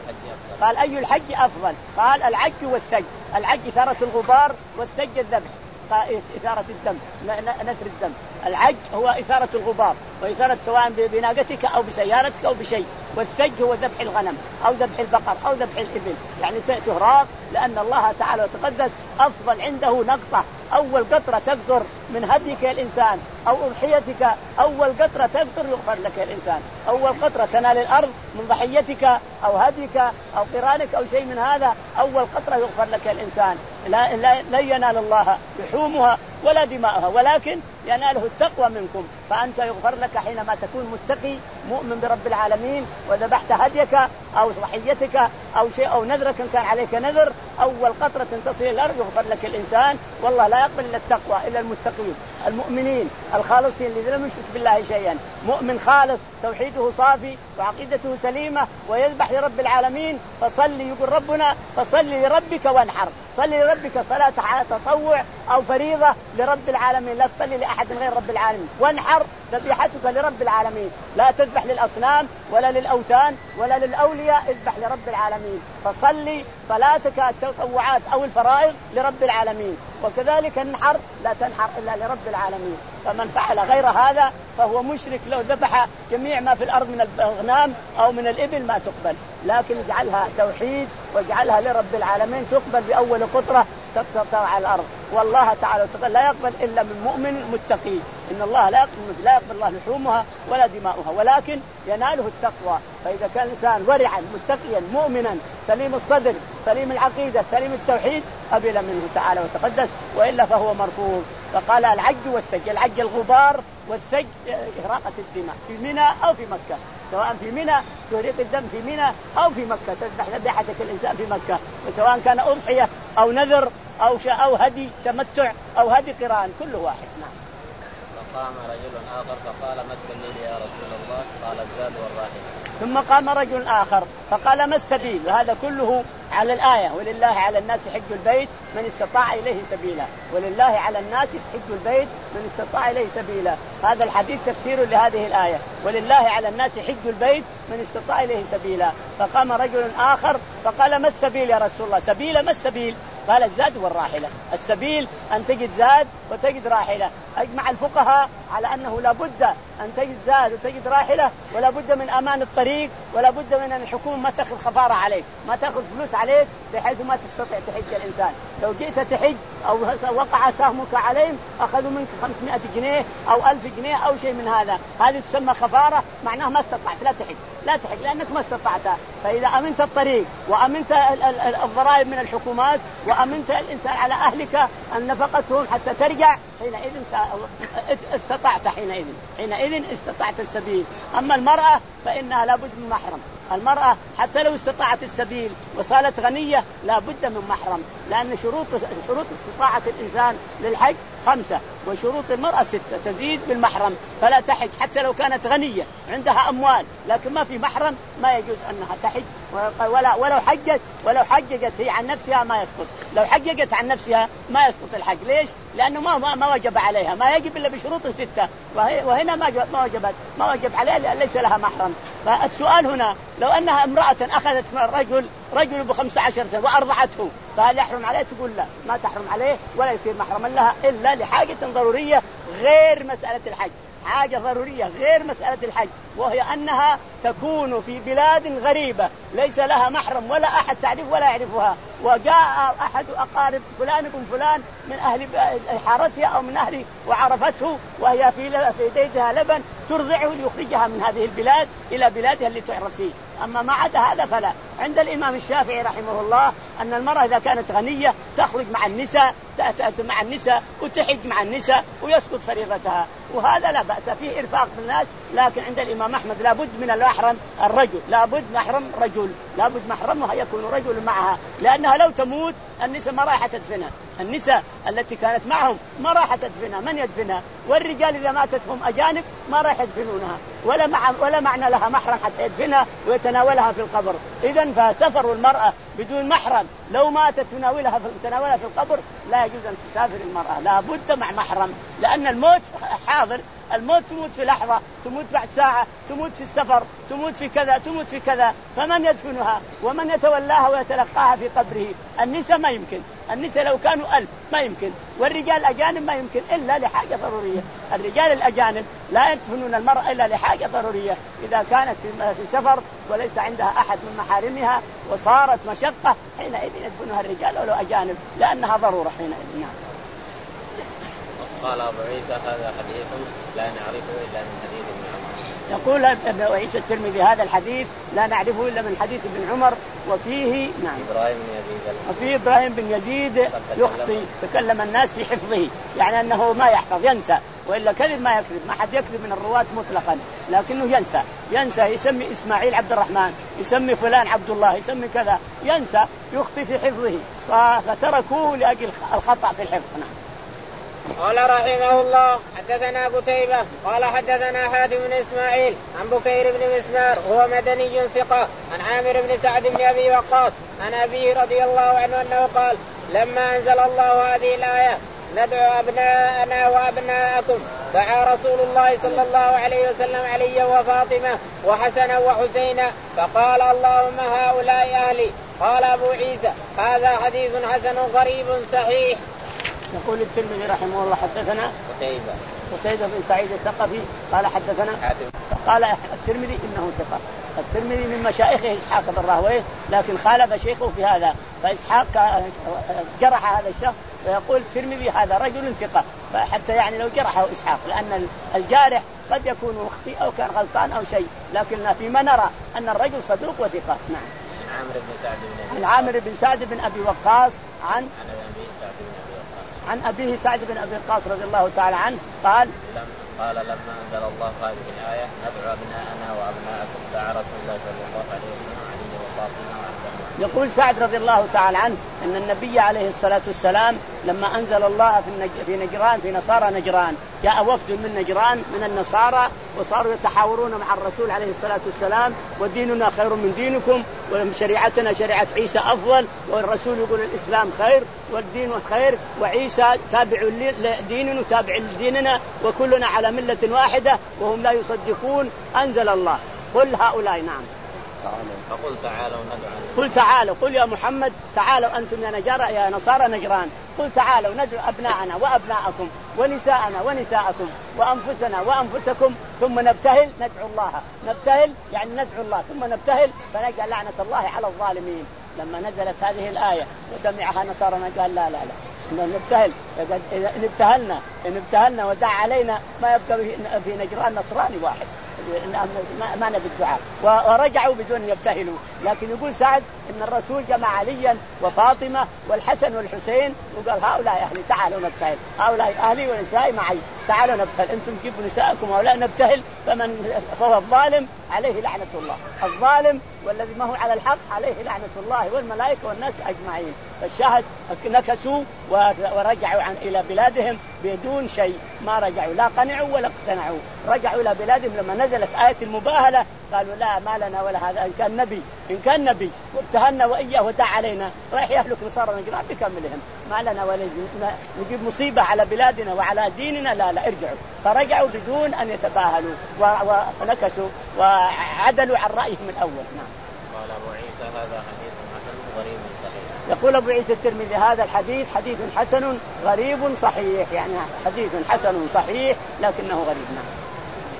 قال أي الحج أفضل؟ قال العج والثج. العج إثارة الغبار والثج الذبح إثارة الدم نثر الدم. العج هو إثارة الغبار وإثارة سواء بناقتك أو بسيارتك أو بشيء. والثج هو ذبح الغنم أو ذبح البقر أو ذبح الإبل يعني تهراق لأن الله تعالى وتقدس أفضل عنده نقطة أول قطرة تقطر من هديك الإنسان أو أضحيتك أول قطرة تقطر يغفر لك الإنسان. أول قطرة تنال الأرض من ضحيتك أو هديك أو قرانك أو شيء من هذا أول قطرة يغفر لك الإنسان. لا, لا, لا ينال الله لحومها ولا دماؤها ولكن يناله التقوى منكم. فأنت يغفر لك حينما تكون متقي مؤمن برب العالمين وذبحت هديك أو ضحيتك أو شيء أو نذرك كان عليك نذر أول قطرة تصل الأرض يغفر لك الإنسان. والله لا يقبل إلا التقوى إلا المتقين المؤمنين الخالصين الذين لم يشرك بالله شيئا. مؤمن خالص توحيده صافي وعقيدته سليمة ويذبح لرب العالمين فصلي يقول ربنا فصلي لربك وانحر. صلي لربك صلاة تطوع أو فريضة لرب العالمين لا تصلي لأحد غير رب العالمين. وانحر ذبيحتك لرب العالمين لا تذبح للأصنام ولا للأوثان ولا للأولياء اذبح لرب العالمين. فصلي صلاتك التطوعات أو الفرائض لرب العالمين. وكذلك النحر لا تنحر إلا لرب العالمين. فمن فعل غير هذا فهو مشرك لو ذبح جميع ما في الأرض من الأغنام أو من الإبل ما تقبل لكن اجعلها توحيد واجعلها لرب العالمين تقبل بأول قطرة تقصر على الأرض. والله تعالى لا يقبل إلا من مؤمن متقي. إن الله لا يقبل, لا يقبل الله لحومها ولا دماؤها ولكن يناله التقوى. فإذا كان الإنسان ورعا متقيا مؤمنا سليم الصدر سليم العقيدة سليم التوحيد قبل منه تعالى وتقدس وإلا فهو مرفوض. فقال العج والسج. العج الغبار والسج إهراقة الدماء في منى أو في مكة سواء في منى تهريق الدم في منى أو في مكة تذبح ذبيحتك الإنسان في مكة وسواء كان أضحية أو نذر أو شاء أو هدي تمتع أو هدي قران كله واحد. نعم. فقام رجل آخر فقال ما السبيل يا رسول الله؟ قال الزاد والراحلة. ثم قام رجل آخر فقال ما السبيل؟ وهذا كله على الآية ولله على الناس حج البيت من استطاع إليه سبيلا. ولله على الناس حج البيت من استطاع إليه سبيلا. هذا الحديث تفسير لهذه الآية ولله على الناس حج البيت من استطاع إليه سبيلا. فقام رجل آخر فقال ما السبيل يا رسول الله؟ سبيل ما السبيل؟ قال الزاد والراحلة. السبيل أن تجد زاد وتجد راحلة. أجمع الفقهاء على أنه لا بد أن تجد زاد وتجد راحلة ولا بد من أمان الطريق ولا بد من أن الحكومة ما تأخذ خفارة عليك ما تأخذ فلوس عليك بحيث ما تستطيع تحج الإنسان. لو جئت تحج أو وقع سهمك عليهم أخذوا منك خمسمائة جنيه أو ألف جنيه أو شيء من هذا. هذه تسمى خفارة معناها ما استطعت لا تحج لا تحج لأنك ما استطعتها. فإذا أمنت الطريق وأمنت الضرائب من الحكومات وأمنت الإنسان على أهلك أن نفقتهم حتى ترجع حينئذ استطعت حينئذ حينئذ استطعت السبيل. أما المرأة فإنها لابد من محرم. المرأة حتى لو استطاعت السبيل وصارت غنية لابد من محرم لأن شروط شروط استطاعة الإنسان للحج خمسة وشروط المرأة ستة تزيد بالمحرم فلا تحج حتى لو كانت غنية عندها أموال لكن ما في محرم ما يجوز أنها تحج ولا ولو حجت ولو حججت هي عن نفسها ما يسقط. لو حججت عن نفسها ما يسقط الحج. ليش؟ لأنه ما ما وجب عليها ما يجب إلا بشروط ستة وهنا ما ما وجبت ما وجب عليها لأن ليس لها محرم. فالسؤال هنا لو أنها امرأة أخذت من الرجل رجل بخمسة عشر سنة وأرضعته فهل يحرم عليه؟ تقول لا ما تحرم عليه ولا يصير محرما لها إلا لحاجة ضرورية غير مسألة الحج. حاجة ضرورية غير مسألة الحج، وهي أنها تكون في بلاد غريبة ليس لها محرم ولا أحد تعرف ولا يعرفها، وجاء أحد أقارب فلان بن فلان من أهل حارتها أو من أهل وعرفته وهي في في بيتها لبن ترضعه ليخرجها من هذه البلاد إلى بلادها اللي تعرف فيه. أما ما عدا هذا فلا. عند الإمام الشافعي رحمه الله أن المرأة إذا كانت غنية تخرج مع النساء مع النساء وتحج مع النساء ويسقط فريضتها، وهذا لا بأس فيه إرفاق بالناس. لكن عند الإمام أحمد لابد من المحرم الرجل، لابد محرم رجل، لابد محرمها يكون رجل معها، لأنها لو تموت النساء ما راح تدفنها، النساء التي كانت معهم ما راح تدفنها، من يدفنها؟ والرجال إذا ماتت هم أجانب ما راح يدفنونها، ولا مع ولا معنى لها محرم حتى يدفنها ويتناولها في القبر. إذن فسفر المرأة بدون محرم لو ماتت تناولها في تناولها في القبر لا يجوز أن تسافر المرأة، لا بد مع محرم، لأن الموت حاضر، الموت تموت في لحظة، تموت بعد ساعة، تموت في السفر، تموت في كذا، تموت في كذا، فمن يدفنها ومن يتولاها ويتلقاها في قبره؟ النساء ما يمكن، النساء لو كانوا ألف ما يمكن، والرجال الأجانب ما يمكن إلا لحاجة ضرورية. الرجال الأجانب لا يدفنون المرأة إلا لحاجة ضرورية، إذا كانت في سفر وليس عندها أحد من محارمها وصارت مشقة حينئذ يدفنها الرجال ولو أجانب، لأنها ضرورة حينئذ. نعم. قال أبو عيسى هذا حديث لا نعرفه إلا من حديث ابن عمر. يقول ابن عيسى الترمذي هذا الحديث لا نعرفه إلا من حديث ابن عمر، وفيه نعم إبراهيم بن يزيد وفيه إبراهيم بن يزيد يخطي، تكلم الناس في حفظه، يعني أنه ما يحفظ ينسى، وإلا كذب ما يكذب، ما حد يكذب من الرواة مطلقا، لكنه ينسى ينسى يسمي إسماعيل عبد الرحمن، يسمي فلان عبد الله، يسمي كذا، ينسى يخطي في حفظه، فتركوه لأجل الخطأ في الحفظ. نعم. قال رحمه الله حدثنا قتيبة قال حدثنا حاتم بن إسماعيل عن بكير بن مسمار هو مدني ثقة عن عامر بن سعد بن أبي وقاص عن أبيه رضي الله عنه أنه قال لما أنزل الله هذه الآية ندعو أبناءنا وأبناءكم دعا رسول الله صلى الله عليه وسلم عليا وفاطمة وحسنا وحسينا فقال اللهم هؤلاء أهلي. قال أبو عيسى هذا حديث حسن غريب صحيح. يقول الترمذي رحمه الله حدثنا قتيبة قتيبة بن سعيد الثقفي قال حدثنا حاتم. قال الترمذي إنه ثقة. الترمذي من مشايخه إسحاق بن راهويه لكن خالف شيخه في هذا، فإسحاق جرح هذا الشخص ويقول الترمذي هذا رجل ثقة، فحتى يعني لو جرحه إسحاق، لأن الجارح قد يكون مخطئ أو كان غلطان أو شيء، لكن فيما نرى أن الرجل صدوق وثقة. نعم. عامر بن سعد بن عن عامر بن سعد بن أبي وقاص عن عن أبيه سعد بن أبي وقاص رضي الله تعالى عنه قال قال لما أنزل الله هذه الآية ندعو أبناءنا وأبناءكم دعا رسول الله صلى الله عليه وسلم علي وفاطمة وحسن. يقول سعد رضي الله تعالى عنه أن النبي عليه الصلاة والسلام لما أنزل الله في نجران في نصارى نجران جاء وفد من نجران من النصارى وصاروا يتحاورون مع الرسول عليه الصلاة والسلام وديننا خير من دينكم وشريعتنا شريعة عيسى أفضل، والرسول يقول الإسلام خير والدين خير وعيسى تابع لديننا تابع لديننا وكلنا على ملة واحدة وهم لا يصدقون. أنزل الله قل هؤلاء نعم فقل تعالوا ندعو قل تعالوا قل يا محمد تعالوا أنتم يا نجار يا نصارى نجران، قل تعالوا ندعو أبناءنا وأبناءكم ونساءنا ونساءكم وأنفسنا وأنفسكم ثم نبتهل ندعو الله، نبتهل يعني ندعو الله ثم نبتهل فنجعل لعنة الله على الظالمين. لما نزلت هذه الآية وسمعها نصارى قال لا لا لا نبتهل، إن ابتهلنا إن ابتهلنا ودع علينا ما يبقى في نجران نصراني واحد ما نبي الدعاء، ورجعوا بدون يبتهلوا. لكن يقول سعد إن الرسول جمع عليا وفاطمة والحسن والحسين وقال هؤلاء أهلي تعالوا نبتهل، هؤلاء أهلي ونسائي معي تعالوا نبتهل، أنتم جيبوا نساءكم هؤلاء نبتهل، فمن فهو الظالم عليه لعنة الله، الظالم والذي ما هو على الحق عليه لعنة الله والملائكة والناس أجمعين. فالشاهد نكسوا ورجعوا عن إلى بلادهم بدون شيء، ما رجعوا لا قنعوا ولا اقتنعوا، رجعوا إلى بلادهم. لما نزلت آية المباهلة قالوا لا ما لنا ولا هذا، إن كان نبي إن كان نبي وابتهلنا وإياه ودع علينا رايح يهلك نصارى نجران بكملهم، ما لنا ولا نجيب مصيبة على بلادنا وعلى ديننا، لا لا ارجعوا. فرجعوا بدون أن يتباهلوا ونكسوا وعدلوا عن رأيهم من أول. نعم. قال أبو عيسى هذا حديث حسن غريب صحيح. يقول أبو عيسى الترمذي هذا الحديث حديث حسن غريب صحيح، يعني حديث حسن صحيح لكنه غريب. نعم.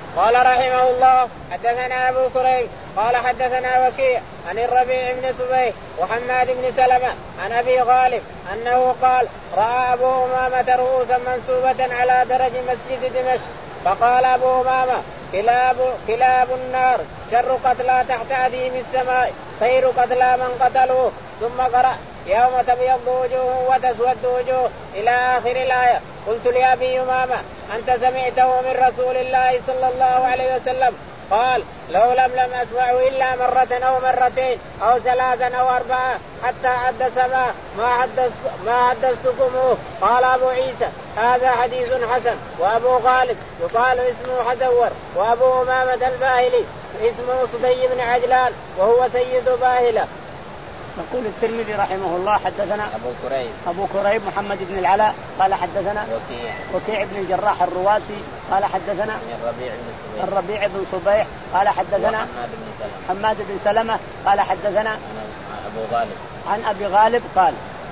قال رحمه الله حدثنا أبو كريب قال حدثنا وكيع عن الربيع بن صبيح وحماد بن سلمة عن أبي غالب أنه قال رأى أبو أمامة رؤوسا منصوبة على درج مسجد دمشق فقال أبو أمامة كلاب, كلاب النار شر قتلى تحت أديم السماء خير قتلى من قتلوه. ثم قرأ يوم تبيض وجوه وتسود وجوه إلى آخر الآية. قلت لأبي أمامة أنت سمعته من رسول الله صلى الله عليه وسلم؟ قال لو لم لم أسمعه إلا مرة أو مرتين أو ثلاثا أو أربعة حتى عد سبعة ما حدث ما حدثتكموه. قال أبو عيسى هذا حديث حسن. وأبو غالب يقال اسمه حزور وأبو أمامة الباهلي اسمه صدي بن عجلان وهو سيد باهلة. يقول الترمذي رحمه الله حدثنا أبو كريب أبو كريب محمد بن العلاء قال حدثنا وكيع وكيع بن الجراح الرواسي قال حدثنا الربيع بن صبيح الربيع بن صبيح قال حدثنا حماد بن سلمة حماد بن سلمة قال حدثنا أبو غالب عن أبي غالب قال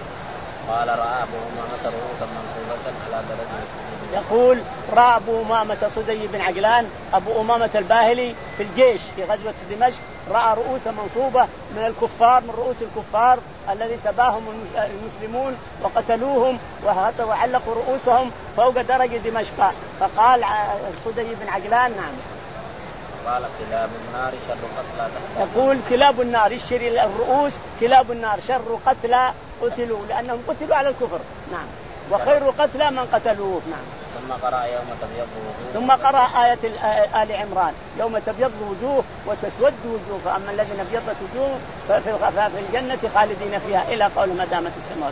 قال رأى أبو أمامة رؤوسا منصوبة على درج مسجد. يقول رأى أبو أمامة صدي بن عجلان أبو أمامة الباهلي في الجيش في غزوة دمشق رأى رؤوس منصوبة من الكفار من رؤوس الكفار الذي سباهم المسلمون وقتلوهم وعلقوا رؤوسهم فوق درج دمشق. فقال صدي بن عجلان نعم قال كلاب النار شر قتلى. يقول كلاب النار يشري الرؤوس كلاب النار شر قتلى قتلوا لأنهم قتلوا على الكفر. نعم وخير قتلى من قتلوه. نعم. ثم قرأ يوم تبيض وجوه ثم قرأ آية آل عمران يوم تبيض وجوه وتسود وجوه فأما الذين ابيضت وجوه ففي الجنة خالدين فيها إلى قول ما دامت السماوات.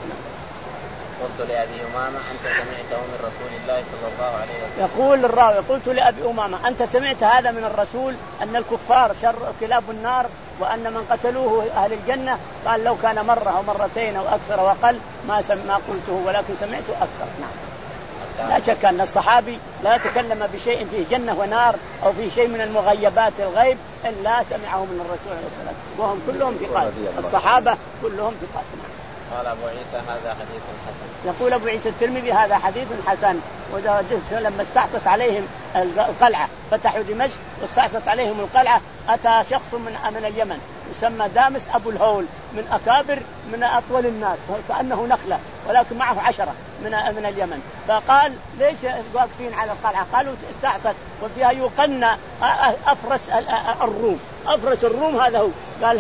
قلت لأبي أمامة أنت سمعته من رسول الله صلى الله عليه وسلم. يقول الراوي قلت لأبي أمامة أنت سمعت هذا من الرسول أن الكفار شر كلاب النار وأن من قتلوه أهل الجنة؟ قال لو كان مرة أو مرتين أو أكثر وقل ما ما قلته ولكن سمعته أكثر. نعم. لا شك أن الصحابي لا يتكلم بشيء فيه جنة ونار أو فيه شيء من المغيبات الغيب إلا سمعه من الرسول عليه الصلاة والسلام وهم كلهم ثقات الصحابة كلهم ثقات. قال أبو عيسى هذا حديث حسن. يقول أبو عيسى الترمذي هذا حديث حسن. لما استعصت عليهم القلعة فتحوا دمشق واستعصت عليهم القلعة أتى شخص من من اليمن يسمى دامس أبو الهول من أكابر من أطول الناس كأنه نخلة ولكن معه عشرة من من اليمن. فقال ليش واقفين على القلعة؟ قالوا استعصت وفيها يقنى أفرس الروم أفرس الروم هذا هو. قال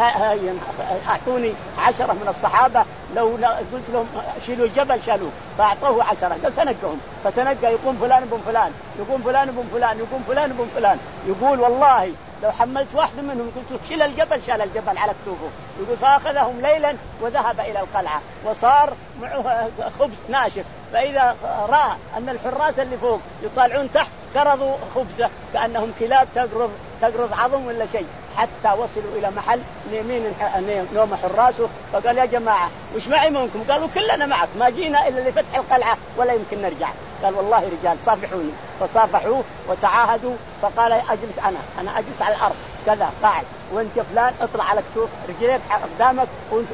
أعطوني عشرة من الصحابة لو قلت لهم شيلوا الجبل شالوه فأعطوه عشرة. قال تنقهم فتنقى يقوم فلان بن فلان يقوم فلان بن فلان يقوم فلان بن فلان. يقول والله لو حملت واحد منهم قلت شيل الجبل شال الجبل على كتوفه. يقول فأخذهم ليلا وذهب إلى القلعة وصار معه خبز ناشف فإذا رأى أن الحراس اللي فوق يطالعون تحت قرضوا خبزه كأنهم كلاب تقرض تقرض عظم ولا شيء حتى وصلوا إلى محل يمين نوم حراسه. فقال يا جماعة وش معي منكم؟ قالوا كلنا معك ما جينا إلا لفتح القلعة ولا يمكن نرجع. قال والله رجال صافحوني فصافحوه وتعاهدوا. فقال أجلس أنا أنا أجلس على الأرض كذا قاعد وانت فلان اطلع على كتوف رجليك قدامك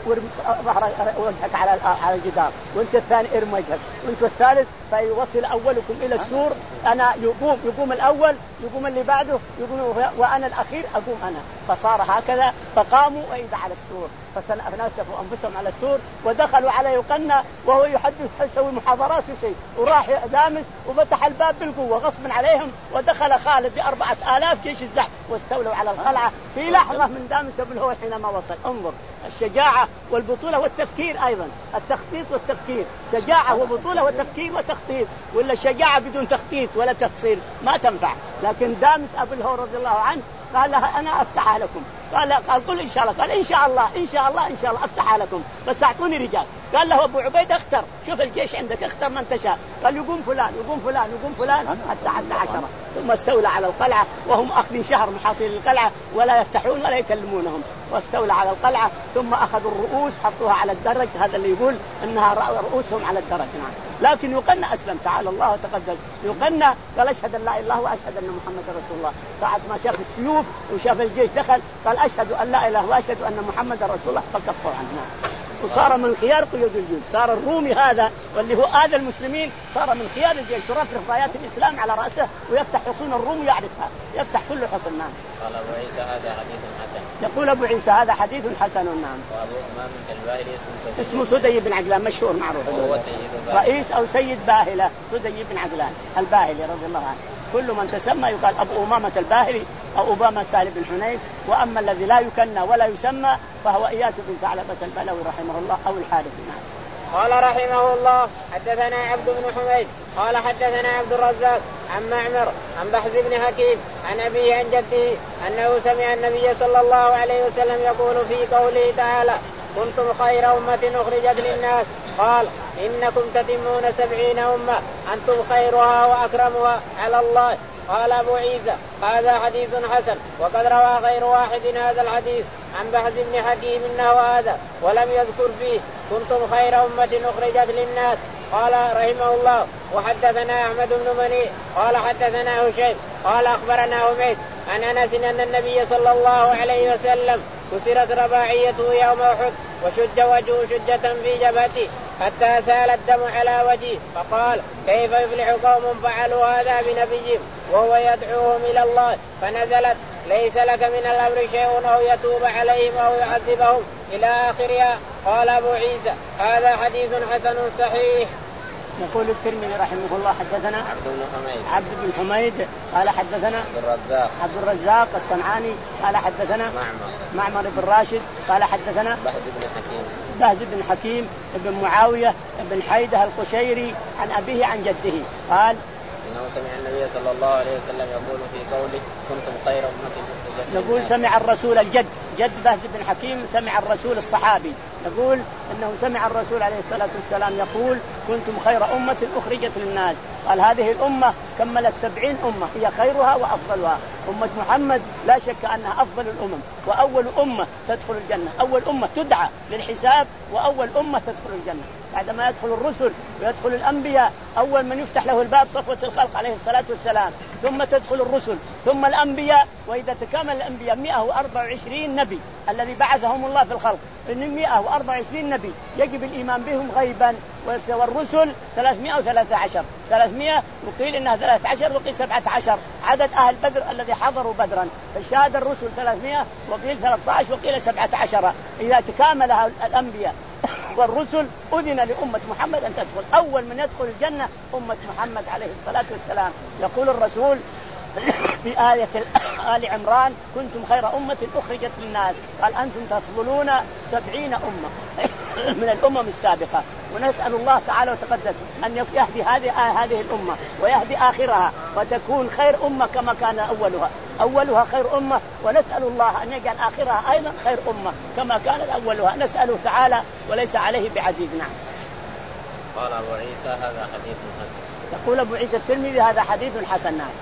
وجهك على على الجدار وانت الثاني ارمي وجهك وانت الثالث فيوصل أولكم إلى السور. أنا يقوم يقوم الأول يقوم اللي بعده يقوم وأنا الأخير أقوم أنا. فصار هكذا فقاموا وإذا على السور فتناسفوا أنفسهم على السور ودخلوا على يقنى وهو يحدث يسوي محاضرات وشيء وراح دامس وفتح الباب بالقوة غصبا عليهم ودخل خالد بأربعة آلاف جيش الزحف واستولوا على القلعة في لحظة من دامس بن الهول حينما وصل. انظر الشجاعة والبطولة والتفكير أيضا التخطيط والتفكير شجاعة وبطولة وتفكير وتخطيط ولا الشجاعة بدون تخطيط ولا تفصيل ما تنفع. لكن دامس أبو الهول رضي الله عنه قال لها أنا أفتحها لكم. قال قال قل إن شاء الله. قال إن شاء الله إن شاء الله إن شاء الله أفتحها لكم بس أعطوني رجال. قال له أبو عبيد اختر شوف الجيش عندك اختر من تشاء. قال يقوم فلان يقوم فلان يقوم فلان حتى عد عشرة ثم استولى على القلعة وهم أخذين شهر محاصيل القلعة ولا يفتحون ولا يكلمونهم واستولى على القلعة. ثم أخذوا الرؤوس حطوها على الدرج هذا اللي يقول أنها رؤوسهم على الدرج. نعم. لكن يقنى أسلم تعالى الله وتقدس يقنى قال أشهد أن لا إله إلا الله وأشهد أن محمد رسول الله. ساعة ما شاف السيوف وشاف الجيش دخل قال أشهد أن لا إله وأشهد أن محمد رسول الله فكفوا عنه. وصار من خيار قيود الجيوش. صار الرومي هذا واللي هو آذى المسلمين صار من خيار الجيش، ترفرف رايات الإسلام على رأسه ويفتح حصون الروم يعرفها، يفتح كل حصن. نعم. قال أبو عيسى هذا حديث حسن. يقول أبو عيسى هذا حديث حسن. نعم. وأبو أمامة الباهلي اسمه سدي بن عجلان، مشهور معروف، هو سيد رئيس أو سيد باهلة، سدي بن عجلان الباهلي رضي الله عنه. كل من تسمى يقال أبو أمامة الباهلي أو أبامة سالم بن حنيف. وأما الذي لا يكنى ولا يسمى فهو إياس بن ثعلبة البلوي رحمه الله أو الحارث. نعم. قال رحمه الله حدثنا عبد بن حميد قال حدثنا عبد الرزاق عن معمر عن بحز بن حكيم عن أبيه عن جده أنه سمع النبي صلى الله عليه وسلم يقول في قوله تعالى كنتم خير أمة أخرجت للناس قال إنكم تتمون سبعين أمة أنتم خيرها وأكرمها على الله. قال أبو عيسى هذا حديث حسن. وقد روى غير واحد هذا الحديث عن بحز بن حكيم إنه هذا ولم يذكر فيه كنتم خير أمة أخرجت للناس. قال رحمه الله وحدثنا أحمد بن مني قال حدثنا هشيم قال أخبرنا حميد عن أنس أن النبي صلى الله عليه وسلم كسرت رباعيته يوم أحد وشج وجهه شجة في جبهته حتى سال الدم على وجهه فقال كيف يفلح قوم فعلوا هذا بنبيهم وهو يدعوهم إلى الله فنزلت ليس لك من الأمر شيء أو يتوب عليهم أو يعذبهم إلى آخرها. قال أبو عيسى هذا حديث حسن صحيح. يقول الترمذي رحمه الله حدثنا عبد بن حميد عبد بن حميد قال حدثنا عبد الرزاق عبد الرزاق الصنعاني قال حدثنا معمر معمر بن راشد قال حدثنا بحز بن حكيم بهز بن حكيم بن معاوية بن حيدة القشيري عن أبيه عن جده قال إنه سمع النبي صلى الله عليه وسلم يقول في قوله كنتم خير أمة. يقول سمع الرسول الجد جد بهز بن حكيم سمع الرسول الصحابي يقول إنه سمع الرسول عليه الصلاة والسلام يقول كنتم خير أمة أخرجت للناس. قال هذه الأمة كملت سبعين أمة هي خيرها وأفضلها. أمة محمد لا شك أنها أفضل الأمم وأول أمة تدخل الجنة، أول أمة تدعى للحساب وأول أمة تدخل الجنة بعدما يدخل الرسل ويدخل الأنبياء. أول من يفتح له الباب صفوة الخلق عليه الصلاة والسلام ثم تدخل الرسل ثم الأنبياء. وإذا تكامل الأنبياء مئة وأربعة وعشرين نبي الذي بعثهم الله في الخلق إن مئة وأربعة وعشرين نبي يجب الإيمان بهم غيبا. والرسل ثلاثمائة وثلاثة عشر ثلاثمائة وقيل إنها ثلاثة عشر وقيل سبعة عشر عدد أهل بدر الذي حضروا بدرا فشهد الرسل ثلاثمائة وقيل ثلاثة عشر وقيل سبعة عشر. إذا تكامل الأنبياء والرسل أذن لأمة محمد أن تدخل. أول من يدخل الجنة أمة محمد عليه الصلاة والسلام. يقول الرسول في آية آل عمران كنتم خير أمة أخرجت للناس قال أنتم تفضلون سبعين أمة من الأمم السابقة. ونسأل الله تعالى وتقدس أن يهدي هذه هذه الأمة ويهدي آخرها وتكون خير أمة كما كان أولها أولها خير أمة. ونسأل الله أن يجعل آخرها أيضا خير أمة كما كانت أولها. نسأله تعالى وليس عليه بعزيز. نعم. قال أبو عيسى هذا حديث حسن. يقول أبو عيسى الترمذي هذا حديث حسن. نعم.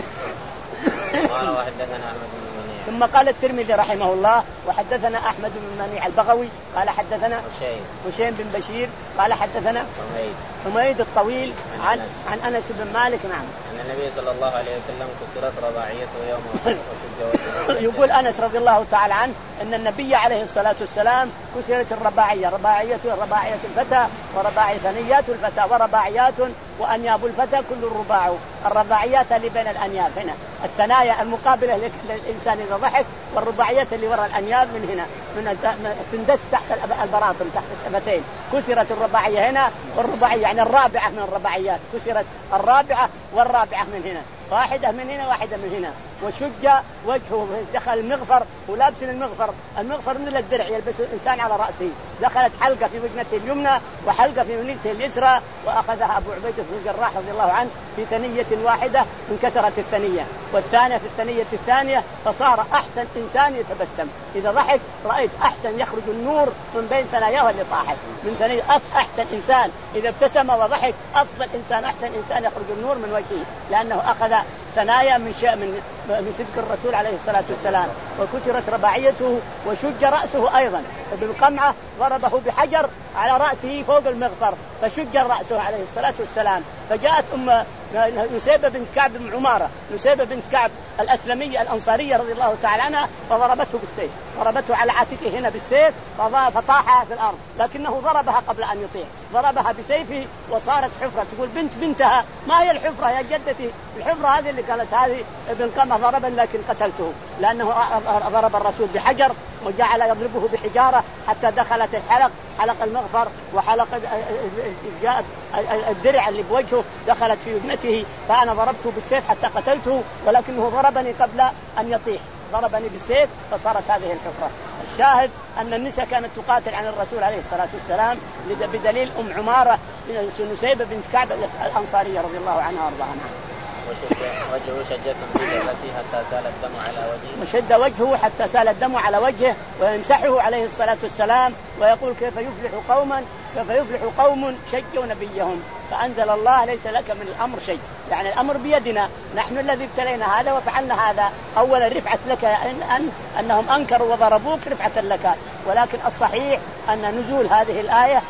قال وحدثنا أحمد بن منيع. ثم قال الترمذي رحمه الله وحدثنا أحمد بن منيع البغوي قال حدثنا هشيم هشيم بن بشير قال حدثنا حميد حميد الطويل عن عن, أنس. عن أنس بن مالك. نعم. أن النبي صلى الله عليه وسلم كسرت رباعيته يوم أحد وشج وجهه. يقول أنس رضي الله تعالى عنه أن النبي عليه الصلاة والسلام كسرت الرباعية رباعية رباعية الفتى ورباعي ثنيات الفتى ورباعيات وأنياب الفتى كل الرباع. الرباعيات اللي بين الأنياب هنا الثنايا المقابلة للإنسان إذا ضحك والرباعيات اللي وراء الأنياب من هنا من تندس تحت البراطم تحت الشفتين. كسرت الرباعية هنا والرباعية يعني الرابعة من الرباعيات كسرت الرابعة والرابعة من هنا واحدة من هنا واحدة من هنا. وشج وجهه دخل المغفر ولابس المغفر المغفر من الدرع يلبسه الإنسان على رأسه. دخلت حلقة في وجنته اليمنى وحلقة في وجنته اليسرى وأخذها أبو عبيدة بن الجراح رضي الله عنه في ثنية واحدة انكسرت الثنية والثانية في الثنية الثانية فصار أحسن إنسان يتبسم. إذا ضحك رأيت أحسن يخرج النور من بين ثناياه اللي طاحت من ثنية. أحسن إنسان إذا ابتسم وضحك أفضل إنسان أحسن إنسان يخرج النور من وجهه لأنه أخذ ثنايا من شيء من من صدق الرسول عليه الصلاة والسلام. وكسرت رباعيته وشج رأسه أيضا ابن قمعة ضربه بحجر على رأسه فوق المغفر فشج رأسه عليه الصلاة والسلام. فجاءت أم نسيبة بنت كعب بن عمارة نسيبة بنت كعب الأسلمية الأنصارية رضي الله تعالى عنها فضربته بالسيف، ضربته على عاتقه هنا بالسيف فطاح في الأرض، لكنه ضربها قبل أن يطيح، ضربها بسيفه وصارت حفرة. تقول بنت بنتها ما هي الحفرة يا جدتي؟ الحفرة هذه اللي قالت هذه ابن قمة ضربا لكن قتلته، لأنه ضرب الرسول بحجر وجعل يضربه بحجارة حتى دخلت الحلق حلق المغفر وحلق جاءت الدرع اللي بوجهه دخلت في ابنته، فأنا ضربته بالسيف حتى قتلته ولكنه ضربني قبل أن يطيح، ضربني بالسيف فصارت هذه الحفرة. الشاهد أن النساء كانت تقاتل عن الرسول عليه الصلاة والسلام بدليل أم عمارة نسيبة بنت كعب الأنصارية رضي الله عنها وارضاها عنها. وجهه شجة بجبهته حتى سال الدم على وجهه وشد وجهه حتى سال الدم على وجهه ويمسحه عليه الصلاة والسلام ويقول كيف يفلح قوما كيف يفلح قوم شجوا نبيهم. فأنزل الله ليس لك من الأمر شيء، يعني الأمر بيدنا، نحن الذي ابتلينا هذا وفعلنا هذا. أولا رفعت لك أن أن أنهم أنكروا وضربوك رفعة لك، ولكن الصحيح أن نزول هذه الآية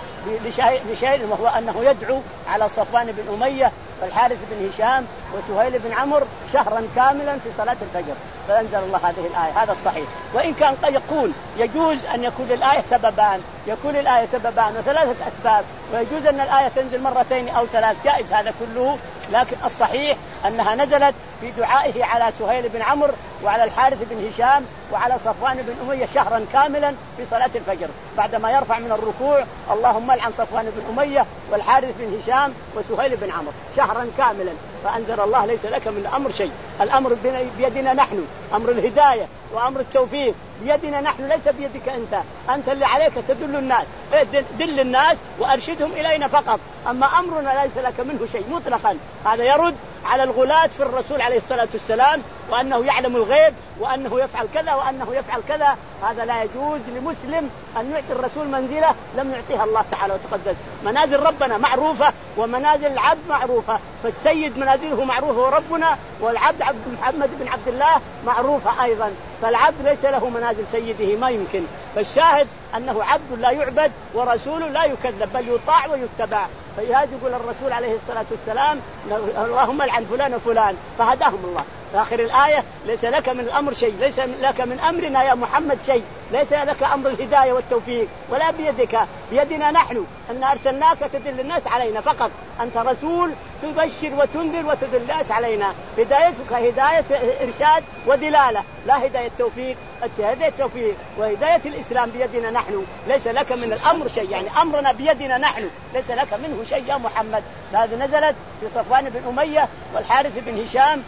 لشيء وهو أنه يدعو على صفوان بن أمية والحارث بن هشام وسهيل بن عمرو شهرا كاملا في صلاة الفجر، فأنزل الله هذه الآية. هذا الصحيح. وإن كان قد يقول يجوز أن يكون الآية سببان، يكون الآية سببان وثلاثة أسباب، ويجوز أن الآية تنزل مرتين أو ثلاث، جائز هذا كله، لكن الصحيح أنها نزلت في دعائه على سهيل بن عمرو وعلى الحارث بن هشام وعلى صفوان بن أمية شهرا كاملا في صلاة الفجر، بعدما يرفع من الركوع اللهم العن صفوان بن أمية والحارث بن هشام وسهيل بن عمرو شهرا كاملا. فأنزل الله ليس لك من الأمر شيء، الأمر بيدنا نحن، أمر الهداية وأمر التوفيق بيدنا نحن ليس بيدك أنت، أنت اللي عليك تدل الناس، دل الناس وأرشدهم إلينا فقط، أما أمرنا ليس لك منه شيء مطلقا. هذا يرد على الغلاة في الرسول عليه الصلاة والسلام وأنه يعلم الغيب وأنه يفعل كذا وأنه يفعل كذا. هذا لا يجوز لمسلم أن يعطي الرسول منزلة لم يعطيها الله تعالى وتقدس. منازل ربنا معروفة ومنازل العبد معروفة، فالسيد منازله معروفة وربنا، والعبد عبد محمد بن عبد الله معروفة أيضا، فالعبد ليس له منازل سيده ما يمكن. فالشاهد أنه عبد لا يعبد ورسول لا يكذب بل يطاع ويتبع. فلهذا يقول الرسول عليه الصلاة والسلام اللهم العن فلان وفلان فهداهم الله. في آخر الآية ليس لك من الأمر شيء، ليس لك من أمرنا يا محمد شيء، ليس لك أمر الهداية والتوفيق ولا بيدك، بيدنا نحن أن أرسلناك تدل الناس علينا فقط، أنت رسول تبشر وتنذر وتدل الناس علينا. هدايتك هداية إرشاد ودلالة لا هداية توفيق. هداية التوفيق وهداية الإسلام بيدنا نحن، ليس لك من الأمر شيء، يعني أمرنا بيدنا نحن ليس لك منه شيء يا محمد. هذه نزلت في صفوان بن أمية والحارث بن هشام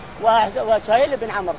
وسهيل بن عمرو.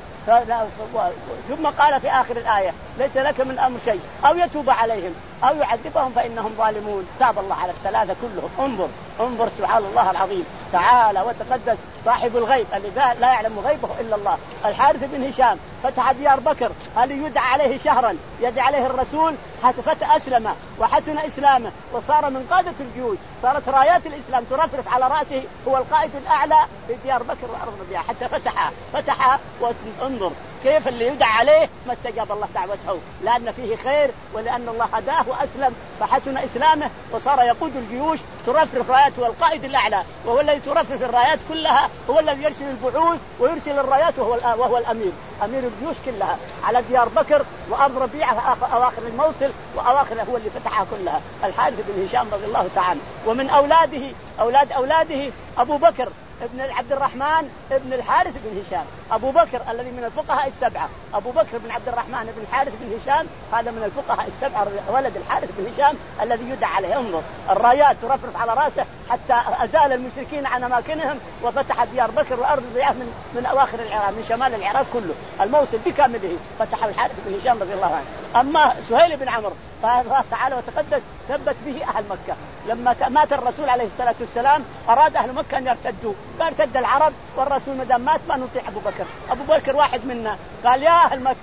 ثم قال في آخر الآية ليس لك من الأمر شيء أو يتوب عليهم أو يعذبهم فإنهم ظالمون. تاب الله على الثلاثة كلهم. انظر انظر سبحان الله العظيم تعالى وتقدس صاحب الغيب الذي لا يعلم غيبه إلا الله. الحارث بن هشام فتح ديار بكر، هل يدعى عليه شهرا يدعى عليه الرسول حتى فتح أسلم وحسن إسلامه وصار من قادة الجيوش، صارت رايات الإسلام ترفرف على رأسه، هو القائد الأعلى في ديار بكر وأرض الربيع حتى فتحها فتحها. وانظر كيف اللي يدعى عليه ما استجاب الله دعوته، لأن فيه خير ولأن الله هداه وأسلم فحسن إسلامه وصار يقود الجيوش ترفرف راياته، والقائد الأعلى وهو الذي ترفرف الرايات كلها، هو الذي يرسل البعوث ويرسل الرايات وهو, وهو الأمير أمير الجيوش كلها على ديار بكر وأرض ربيعة أواخر الموصل وأواخر هو اللي فتحها كلها الحارث بن هشام رضي الله تعالى. ومن أولاده أولاد أولاده أبو بكر ابن عبد الرحمن ابن الحارث بن هشام. أبو بكر الذي من الفقهاء السبعة، أبو بكر بن عبد الرحمن بن الحارث بن هشام هذا من الفقهاء السبعة، ولد الحارث بن هشام الذي يدعى عليه. انظر الرايات ترفرف على رأسه حتى أزال المشركين عن أماكنهم وفتح ديار بكر وأرض الربيع من, من أواخر العراق من شمال العراق كله الموصل بكامله فتح الحارث بن هشام رضي الله عنه. أما سهيل بن عمرو فالله تعالى وتقدس ثبت به أهل مكة لما مات الرسول عليه الصلاة والسلام أراد أهل مكة أن يرتدوا، فارتد العرب والرسول مدام مات ما نطيع أبو بكر. أبو بكر واحد منا قال يا أهل مكة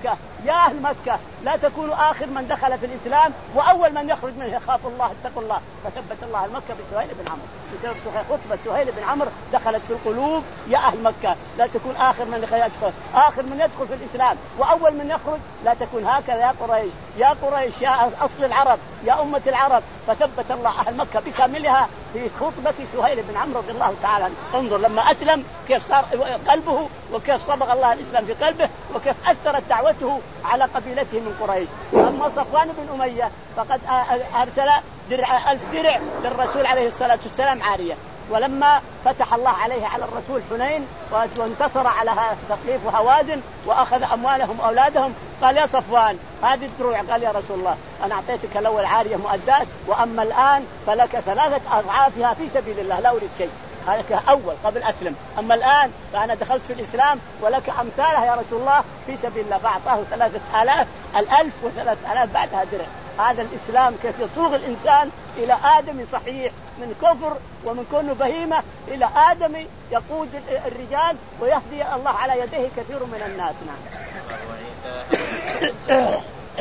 يا أهل مكة لا تكونوا آخر من دخل في الإسلام وأول من يخرج منه، يخاف الله اتقوا الله. فثبت الله المكة بسهيل بن عمرو، بسبب خطبة سهيل بن عمرو دخلت في القلوب يا أهل مكة لا تكون آخر من يدخل آخر من يدخل في الإسلام وأول من يخرج، لا تكون هكذا يا قريش، يا قريش يا أصل العرب يا أمة العرب. فثبت الله أهل مكة بكاملها في خطبة سهيل بن عمرو رضي الله تعالى عنه. انظر لما أسلم كيف صار قلبه وكيف صبغ الله الإسلام في قلبه وكيف أثرت دعوته على قبيلته من قريش. أما صفوان بن أمية فقد أرسل درع ألف درع للرسول عليه الصلاة والسلام عارية، ولما فتح الله عليه على الرسول حنين وانتصر على ثقيف وهوازن وأخذ أموالهم وأولادهم قال يا صفوان هذه الدروع، قال يا رسول الله أنا أعطيتك الأول عارية مؤدات وأما الآن فلك ثلاثة أضعافها في سبيل الله لا أريد شيء، هذا أول قبل أسلم، أما الآن فأنا دخلت في الإسلام ولك أمثالها يا رسول الله في سبيل الله. فأعطاه ثلاثة آلاف الألف وثلاثة آلاف بعدها درع. هذا الإسلام كيف يصوغ الإنسان إلى آدم صحيح من كفر ومن كونه بهيمة إلى آدم يقود الرجال ويهدي الله على يديه كثير من الناس. نعم.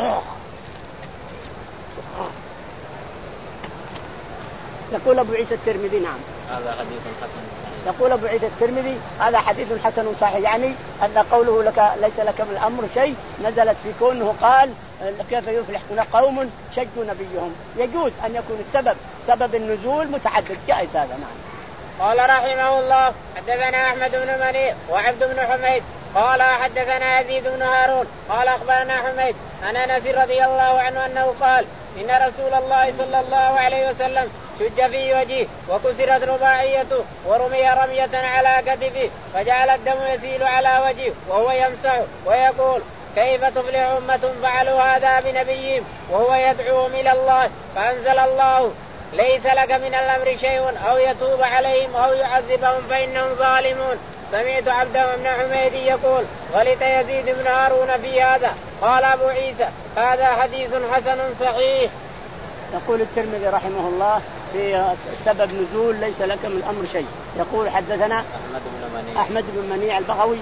يقول أبو عيسى الترمذي نعم هذا حديث حسن صحيح. يقول أبو عيسى الترمذي هذا حديث حسن صحيح، يعني أن قوله لك ليس لك من الأمر شيء نزلت في كونه قال كيف يفلح قوم شجوا نبيهم. يجوز أن يكون السبب سبب النزول متعدد جائز هذا. نعم. قال رحمه الله حدثنا أحمد بن منيع وعبد بن حميد قال حدثنا يزيد بن هارون قال أخبرنا حميد عن أنس رضي الله عنه أنه قال إن رسول الله صلى الله عليه وسلم شج في وجهه وكسرت رباعيته ورمي رمية على كتفه فجعل الدم يسيل على وجهه وهو يمسح ويقول كيف تفلح أمة فعلوا هذا بنبيهم وهو يدعوهم إلى الله فأنزل الله ليس لك من الأمر شيء أو يتوب عليهم أو يعذبهم فإنهم ظالمون. سمعت عبد بن حميد يقول غلط يزيد بن هارون في هذا. قال أبو عيسى هذا حديث حسن صحيح. يقول الترمذي رحمه الله في سبب نزول ليس لك من الأمر شيء. يقول حدثنا أحمد بن منيع, أحمد بن منيع البغوي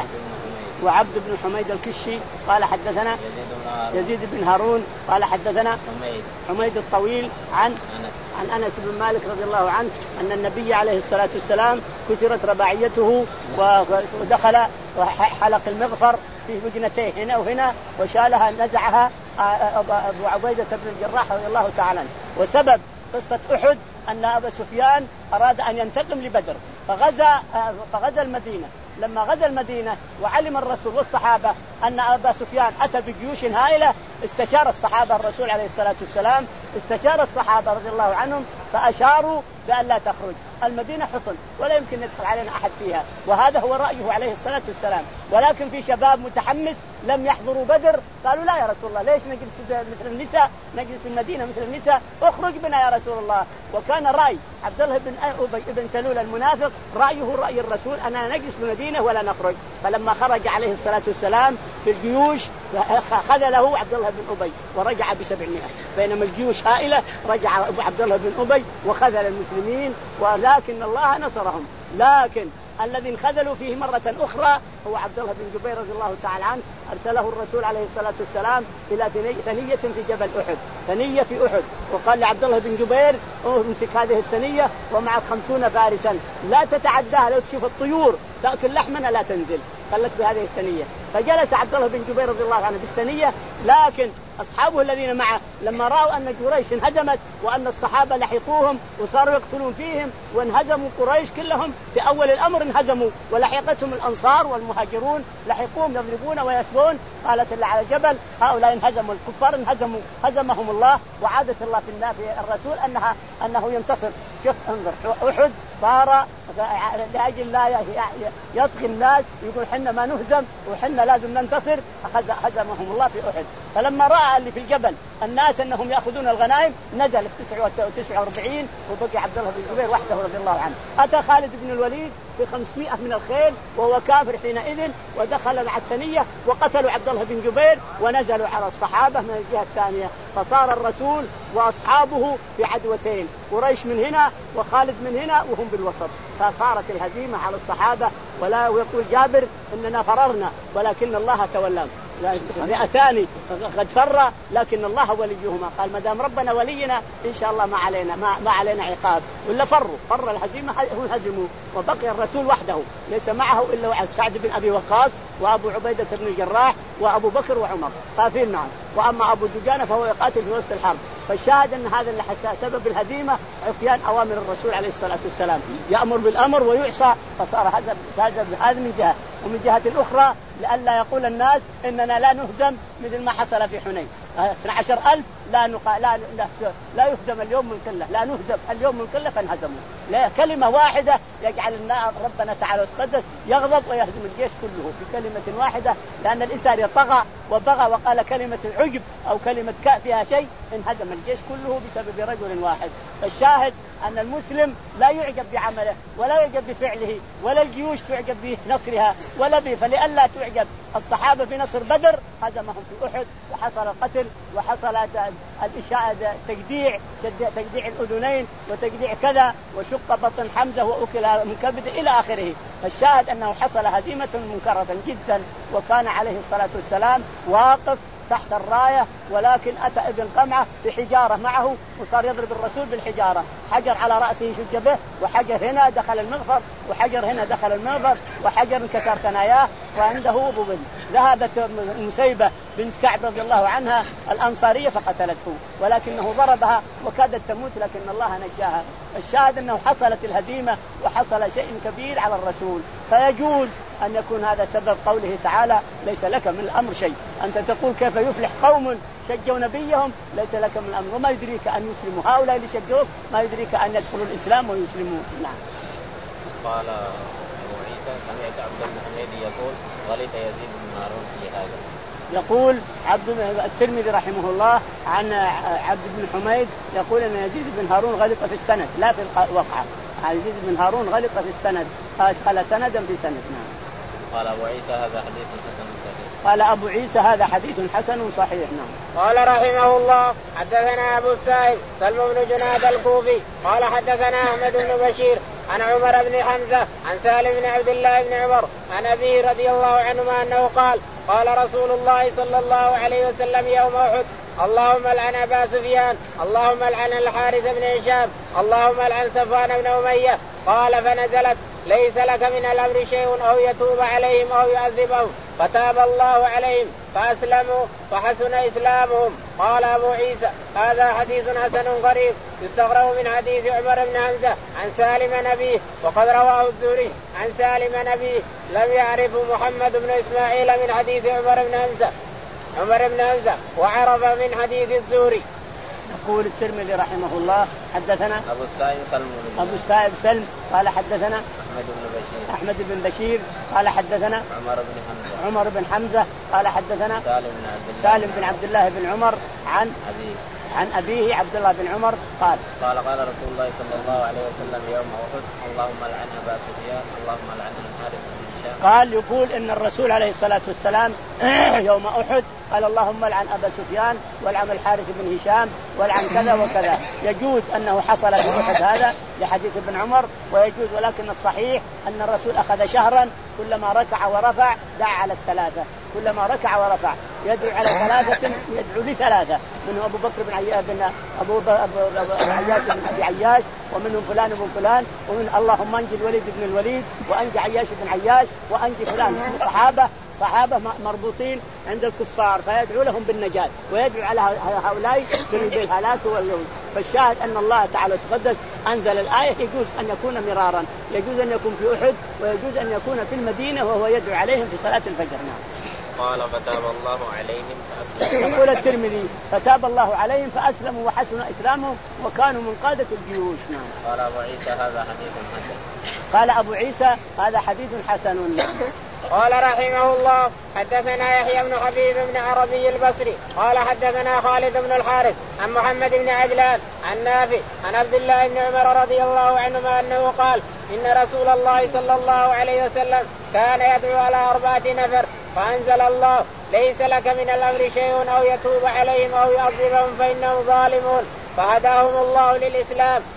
وعبد بن حميد الكشي قال حدثنا يزيد بن هارون قال حدثنا حميد, حميد الطويل عن أنس. عن أنس بن مالك رضي الله عنه أن النبي عليه الصلاة والسلام كسرت رباعيته ودخل حلق المغفر في وجنتيه هنا وهنا وشالها نزعها أبو عبيدة بن الجراح رضي الله تعالى عنه. وسبب قصة أحد أن أبا سفيان أراد أن ينتقم لبدر فغزا فغزا المدينة. لما غزا المدينة وعلم الرسول والصحابة أن أبا سفيان أتى بجيوش هائلة استشار الصحابة الرسول عليه الصلاة والسلام استشار الصحابة رضي الله عنهم فأشاروا بأن لا تخرج المدينة حصن ولا يمكن يدخل علينا أحد فيها، وهذا هو رأيه عليه الصلاة والسلام. ولكن في شباب متحمس لم يحضروا بدر قالوا لا يا رسول الله ليش نجلس مثل النساء نجلس في المدينة مثل النساء اخرج بنا يا رسول الله. وكان رأي عبد الله بن أبي بن سلول المنافق رأيه رأي الرسول أننا نجلس في المدينة ولا نخرج. فلما خرج عليه الصلاة والسلام في الجيوش خذله عبد الله بن أبي ورجع بسبعمائة، بينما الجيوش هائلة رجع عبد الله بن أبي وخذل المسلمين ولكن الله نصرهم. لكن الذي انخذلوا فيه مرة أخرى هو عبد الله بن جبير رضي الله تعالى عنه. أرسله الرسول عليه الصلاة والسلام إلى ثنية في جبل أحد، ثنية في أحد، وقال لعبد الله بن جبير امسك هذه الثنية ومعك خمسون فارسا لا تتعداها، لو تشوف الطيور تأكل لحمنا لا تنزل، خلت بهذه الثنية. فجلس عبد الله بن جبير رضي الله عنه بالثنية. لكن أصحابه الذين معه لما رأوا أن قريش انهزمت وأن الصحابة لحقوهم وصاروا يقتلون فيهم وانهزموا قريش كلهم في أول الأمر انهزموا ولحقتهم الأنصار والمهاجرون لحقوهم يضربون ويسبون، قالت الله على الجبل هؤلاء انهزموا الكفار انهزموا هزمهم الله وعادة الله في الرسول أنها أنه ينتصر. شوف انظر أحد صار لأجل لا يطغي الناس يقول حنا ما نهزم وحنا لازم ننتصر، هزمهم الله في أحد. فلما رأى اللي في الجبل الناس أنهم يأخذون الغنائم نزل في تسعة وأربعين وبقي عبد الله بن جبير وحده رضي الله عنه. أتى خالد بن الوليد بخمسمائة من الخيل وهو كافر حينئذ ودخل مع الثنية وقتلوا عبد الله بن جبير ونزلوا على الصحابة من الجهة الثانية. فصار الرسول وأصحابه في عدوتين، قريش من هنا وخالد من هنا وهم بالوسط، فصارت الهزيمة على الصحابة. ولا ويقول جابر إننا فررنا ولكن الله تولاهم. مئتان قد فر لكن الله وليهما. قال ما دام ربنا ولينا إن شاء الله ما علينا ما, ما علينا عقاب. ولا فروا فر الهزيمة هم هزموا وبقي الرسول وحده ليس معه إلا سعد بن أبي وقاص وأبو عبيدة بن الجراح وأبو بكر وعمر خافين معه. وأما أبو دجانة فهو يقاتل في وسط الحرب. فالشاهد أن هذا اللي سبب الهزيمة عصيان أوامر الرسول عليه الصلاة والسلام، يأمر بالأمر ويعصى، فصار هذا هذا من جهة. ومن جهة الأخرى لئلا يقول الناس إننا لا نهزم مثل ما حصل في حنين اثنا عشر ألف لا, نقا... لا لا يهزم اليوم من قلة، لا نهزم اليوم من قلة فانهزموا. لا كلمة واحدة يجعل ربنا تعالى وتقدس يغضب ويهزم الجيش كله بكلمة واحدة، لأن الإنسان يطغى وبغى وقال كلمة عجب أو كلمة كاء فيها شيء انهزم الجيش كله بسبب رجل واحد. فالشاهد أن المسلم لا يعجب بعمله ولا يعجب بفعله ولا الجيوش تعجب بنصرها ولا به. فلئلا تعجب الصحابة بنصر بدر هزمهم في أحد وحصل القتل وحصل الإشاعة تجديع تجديع الأذنين وتجديع كذا وشق بطن حمزة وأكل من كبد إلى آخره. الشاهد أنه حصل هزيمة منكرة جدا. وكان عليه الصلاة والسلام واقف تحت الراية ولكن أتى ابن قمعة بحجارة معه وصار يضرب الرسول بالحجارة، حجر على رأسه يشج به وحجر هنا دخل المغفر وحجر هنا دخل المغفر وحجر انكسر ثناياه. وعنده أبو بن ذهبت مسيبة بنت كعب رضي الله عنها الأنصارية فقتلته ولكنه ضربها وكادت تموت لكن الله نجاها. الشاهد أنه حصلت الهزيمة وحصل شيء كبير على الرسول. فيجوز أن يكون هذا سبب قوله تعالى ليس لك من الأمر شيء. أنت تقول كيف يفلح قوم شجوا نبيهم ليس لك من الأمر، وما يدريك أن يسلموا هؤلاء اللي شجوك ما يدريك أن يدخلوا الإسلام ويسلمون. نعم. قال أبو عيسى سمعت عبد بن حميد يقول غلط يزيد بن هارون في هذا. يقول عبد الترمذي رحمه الله عن عبد بن حميد يقول أن يزيد بن هارون غلط في السند لا في الوقعة. يزيد بن هارون غلط في السند أدخل سندا في سند. نعم. قال أبو عيسى هذا حديث حسن صحيح. قال أبو عيسى هذا حديث حسن صحيح. نعم. قال رحمه الله حدثنا أبو السائب سلم بن جناد الكوفي قال حدثنا أحمد بن بشير عن عمر بن حمزة عن سالم بن عبد الله بن عمر عن أبيه رضي الله عنهما أنه قال قال رسول الله صلى الله عليه وسلم يوم أحد اللهم العن أبا سفيان اللهم العن الحارث بن هشام اللهم العن صفوان بن أمية. قال فنزلت ليس لك من الأمر شيء أو يتوب عليهم أو يعذبهم فتاب الله عليهم فأسلموا فحسن إسلامهم. قال أبو عيسى هذا حديث حسن غريب يستغرب من حديث عمر بن حمزة عن سالم نبيه وقد رواه الزهري عن سالم نبيه لم يعرف محمد بن إسماعيل من حديث عمر بن حمزة عمر بن حمزة وعرف من حديث الزهري. يقول الترمذي رحمه الله حدثنا أبو السائب سلم أبو السائب سلم قال حدثنا أحمد بن بشير أحمد بن بشير قال حدثنا عمر بن حمزة عمر بن حمزة قال حدثنا سالم بن عبد الله سالم بن عبد الله بن عمر عن أبيه عن أبيه عبد الله بن عمر قال قال قال رسول الله صلى الله عليه وسلم يوم أحد اللهم لعن أبا سفيان اللهم لعن الحارث بن هشام. قال يقول إن الرسول عليه الصلاة والسلام يوم أحد قال اللهم لعن أبا سفيان والعن الحارث بن هشام والعن كذا وكذا. يجوز أنه حصل في أحد هذا لحديث ابن عمر ويجوز، ولكن الصحيح أن الرسول أخذ شهرا كلما ركع ورفع دعا على الثلاثة، كلما ركع ورفع يدعو على ثلاثة يدعو لثلاثة، منهم أبو بكر بن عياش بن أبو عياش بن أبي عياش ومنهم فلان بن فلان ومن اللهم انجي الوليد بن الوليد وانجي عياش بن عياش وانجي فلان. صحابة صحابة مربوطين عند الكفار فيدعو لهم بالنجاة ويدعو على هؤلاء بالهلاك واليوم. فالشاهد أن الله تعالى تقدس أنزل الآية يجوز أن يكون مرارا، يجوز أن يكون في أحد ويجوز أن يكون في المدينة وهو يدعو عليهم في صلاة الفجر. قال فتاب الله عليهم فأسلموا. يقول الترمذي فتاب الله عليهم فأسلموا وحسن إسلامهم وكانوا من قادة الجيوش. نعم. قال أبو عيسى هذا حديث حسن. قال أبو عيسى هذا حديث حسن. قال رحمه الله حدثنا يحيى بن حبيب بن عربي البصري قال حدثنا خالد بن الحارث عن محمد بن عجلان عن نافع عن عبد الله بن عمر رضي الله عنهما أنه قال إن رسول الله صلى الله عليه وسلم كان يدعو على أربعة نفر فأنزل الله ليس لك من الأمر شيء أو يتوب عليهم أو يعذبهم فإنهم ظالمون فهداهم الله للإسلام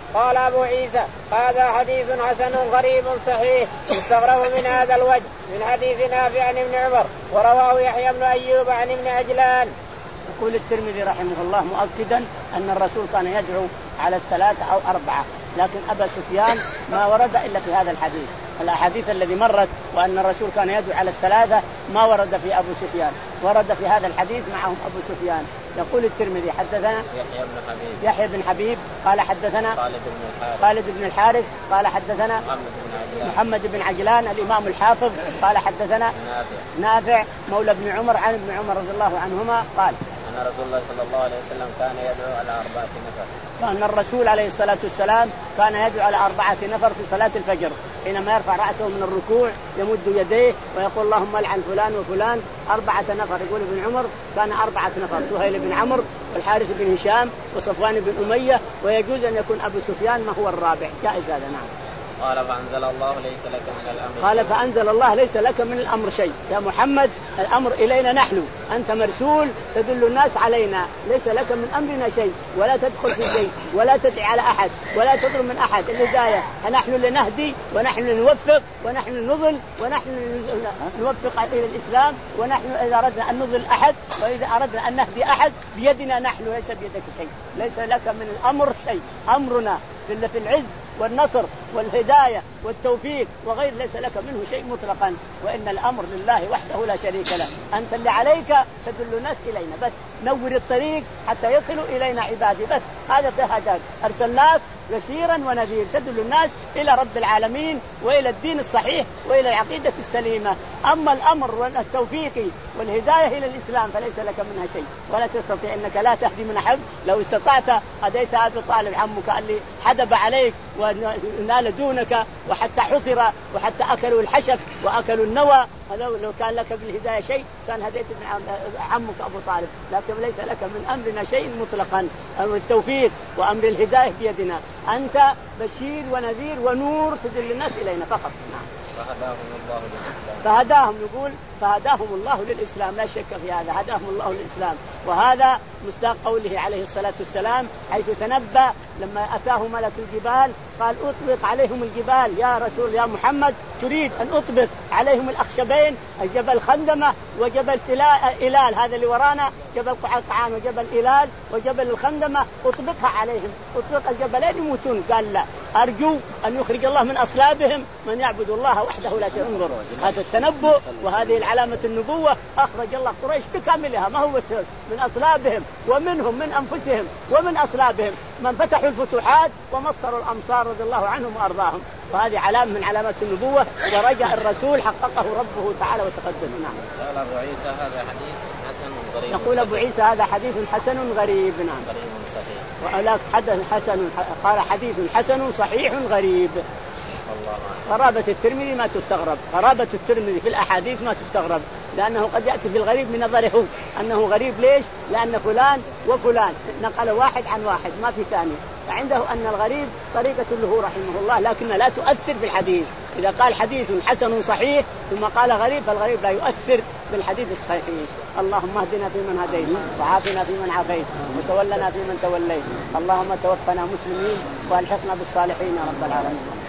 قال أبو عيسى هذا حديث حسن غريب صحيح يستغرب من هذا الوجه من حديث نافع عن ابن عمر ورواه يحيى بن أيوب عن ابن عجلان. يقول الترمذي رحمه الله مؤكدا أن الرسول كان يدعو على الثلاثة أو أربعة، لكن أبا سفيان ما ورد إلا في هذا الحديث. الأحاديث الذي مرت وأن الرسول كان يدعو على الثلاثة ما ورد في أبو سفيان، ورد في هذا الحديث معهم أبو سفيان. يقول الترمذي حدثنا يحيى بن حبيب يحيى بن حبيب قال حدثنا خالد بن الحارث خالد بن الحارث قال حدثنا محمد بن عجلان محمد بن عجلان الإمام الحافظ قال حدثنا نافع نافع مولى ابن عمر عن ابن عمر رضي الله عنهما قال أن رسول الله صلى الله عليه وسلم كان يدعو على أربعة نفر. أن الرسول عليه الصلاة والسلام كان يدعو على أربعة نفر في صلاة الفجر حينما يرفع رأسه من الركوع يمد يديه ويقول اللهم العن فلان وفلان. أربعة نفر يقول ابن عمر كان أربعة نفر سهيل بن عمرو والحارث بن هشام وصفوان بن أمية، ويجوز أن يكون أبو سفيان ما هو الرابع، جائز هذا. نعم. قال فأنزل الله ليس لك من الأمر قال فأنزل الله ليس لك من الأمر شيء. يا محمد الأمر إلينا نحن، أنت مرسول تدل الناس علينا، ليس لك من أمرنا شيء، ولا تدخل في شيء ولا تدعي على أحد ولا تطلب من أحد الهداية. نحن اللي نهدي ونحن اللي نوفق ونحن اللي نضل ونحن اللي نوفق إلى الإسلام، ونحن إذا أردنا أن نضل أحد وإذا أردنا أن نهدي أحد بيدنا نحن، ليس بيدك شيء، ليس لك من الأمر شيء. أمرنا في العز والنصر والهداية والتوفيق وغير ليس لك منه شيء مطلقا، وإن الأمر لله وحده لا شريك له. أنت اللي عليك تدل الناس إلينا بس، نور الطريق حتى يصلوا إلينا عبادي بس، هذا هداك. أرسلناك بشيرا ونذير تدل الناس إلى رب العالمين وإلى الدين الصحيح وإلى العقيدة السليمة. أما الأمر والتوفيق والهداية إلى الإسلام فليس لك منها شيء، ولا تستطيع إنك لا تهدي من أحد. لو استطعت هديت أبي طالب عمك اللي حدب عليك ونال دونك وحتى حصر وحتى أكلوا الحشف وأكلوا النوى، هذا لو كان لك بالهداية شيء كان هديت عمك أبو طالب، لكن ليس لك من أمرنا شيء مطلقا. أمر التوفيق وأمر الهداية بيدنا، أنت بشير ونذير ونور تدل الناس إلينا فقط. نعم. فهداهم الله للإسلام. فهداهم يقول فهداهم الله للإسلام، لا شك في هذا، هداهم الله للإسلام. وهذا مصداق قوله عليه الصلاة والسلام حيث تنبأ لما أتاه ملك الجبال قال أطبق عليهم الجبال يا رسول يا محمد، تريد أن أطبق عليهم الأخشبين الجبل خندمة وجبل إلال هذا اللي ورانا، جبل قعقعان وجبل إلال وجبل الخندمة، أطبقها عليهم، أطبق الجبلين يموتون. قال لا، أرجو أن يخرج الله من أصلابهم من يعبد الله وحده لا شريك له. هذا التنبؤ وهذه العلامة النبوة، أخرج الله قريش بكاملها ما هو بس من أصلابهم ومنهم من أنفسهم ومن أصلابهم من فتحوا الفتوحات ومصروا الأمصار رضي الله عنهم وأرضاهم. فهذه علامة من علامات النبوة، ورجع الرسول حققه ربه تعالى وتقدس. نعم. قال أبو عيسى هذا حديث حسن غريب. يقول أبو عيسى هذا حديث حسن غريب. نعم. غريب صحيح. وألاك حدث حسن قال حديث حسن صحيح غريب. قرابة الترمذي ما تستغرب، قرابة الترمذي في الأحاديث ما تستغرب، لأنه قد يأتي في الغريب من نظره أنه غريب. ليش؟ لأن فلان وفلان نقل واحد عن واحد ما في ثاني، فعنده أن الغريب طريقة له رحمه الله لكنها لا تؤثر في الحديث. إذا قال حديث حسن صحيح ثم قال غريب فالغريب لا يؤثر في الحديث الصحيح. اللهم اهدنا فيمن هديت وعافنا فيمن عافيت وتولنا فيمن توليت، اللهم توفنا مسلمين والحقنا بالصالحين يا رب العالمين.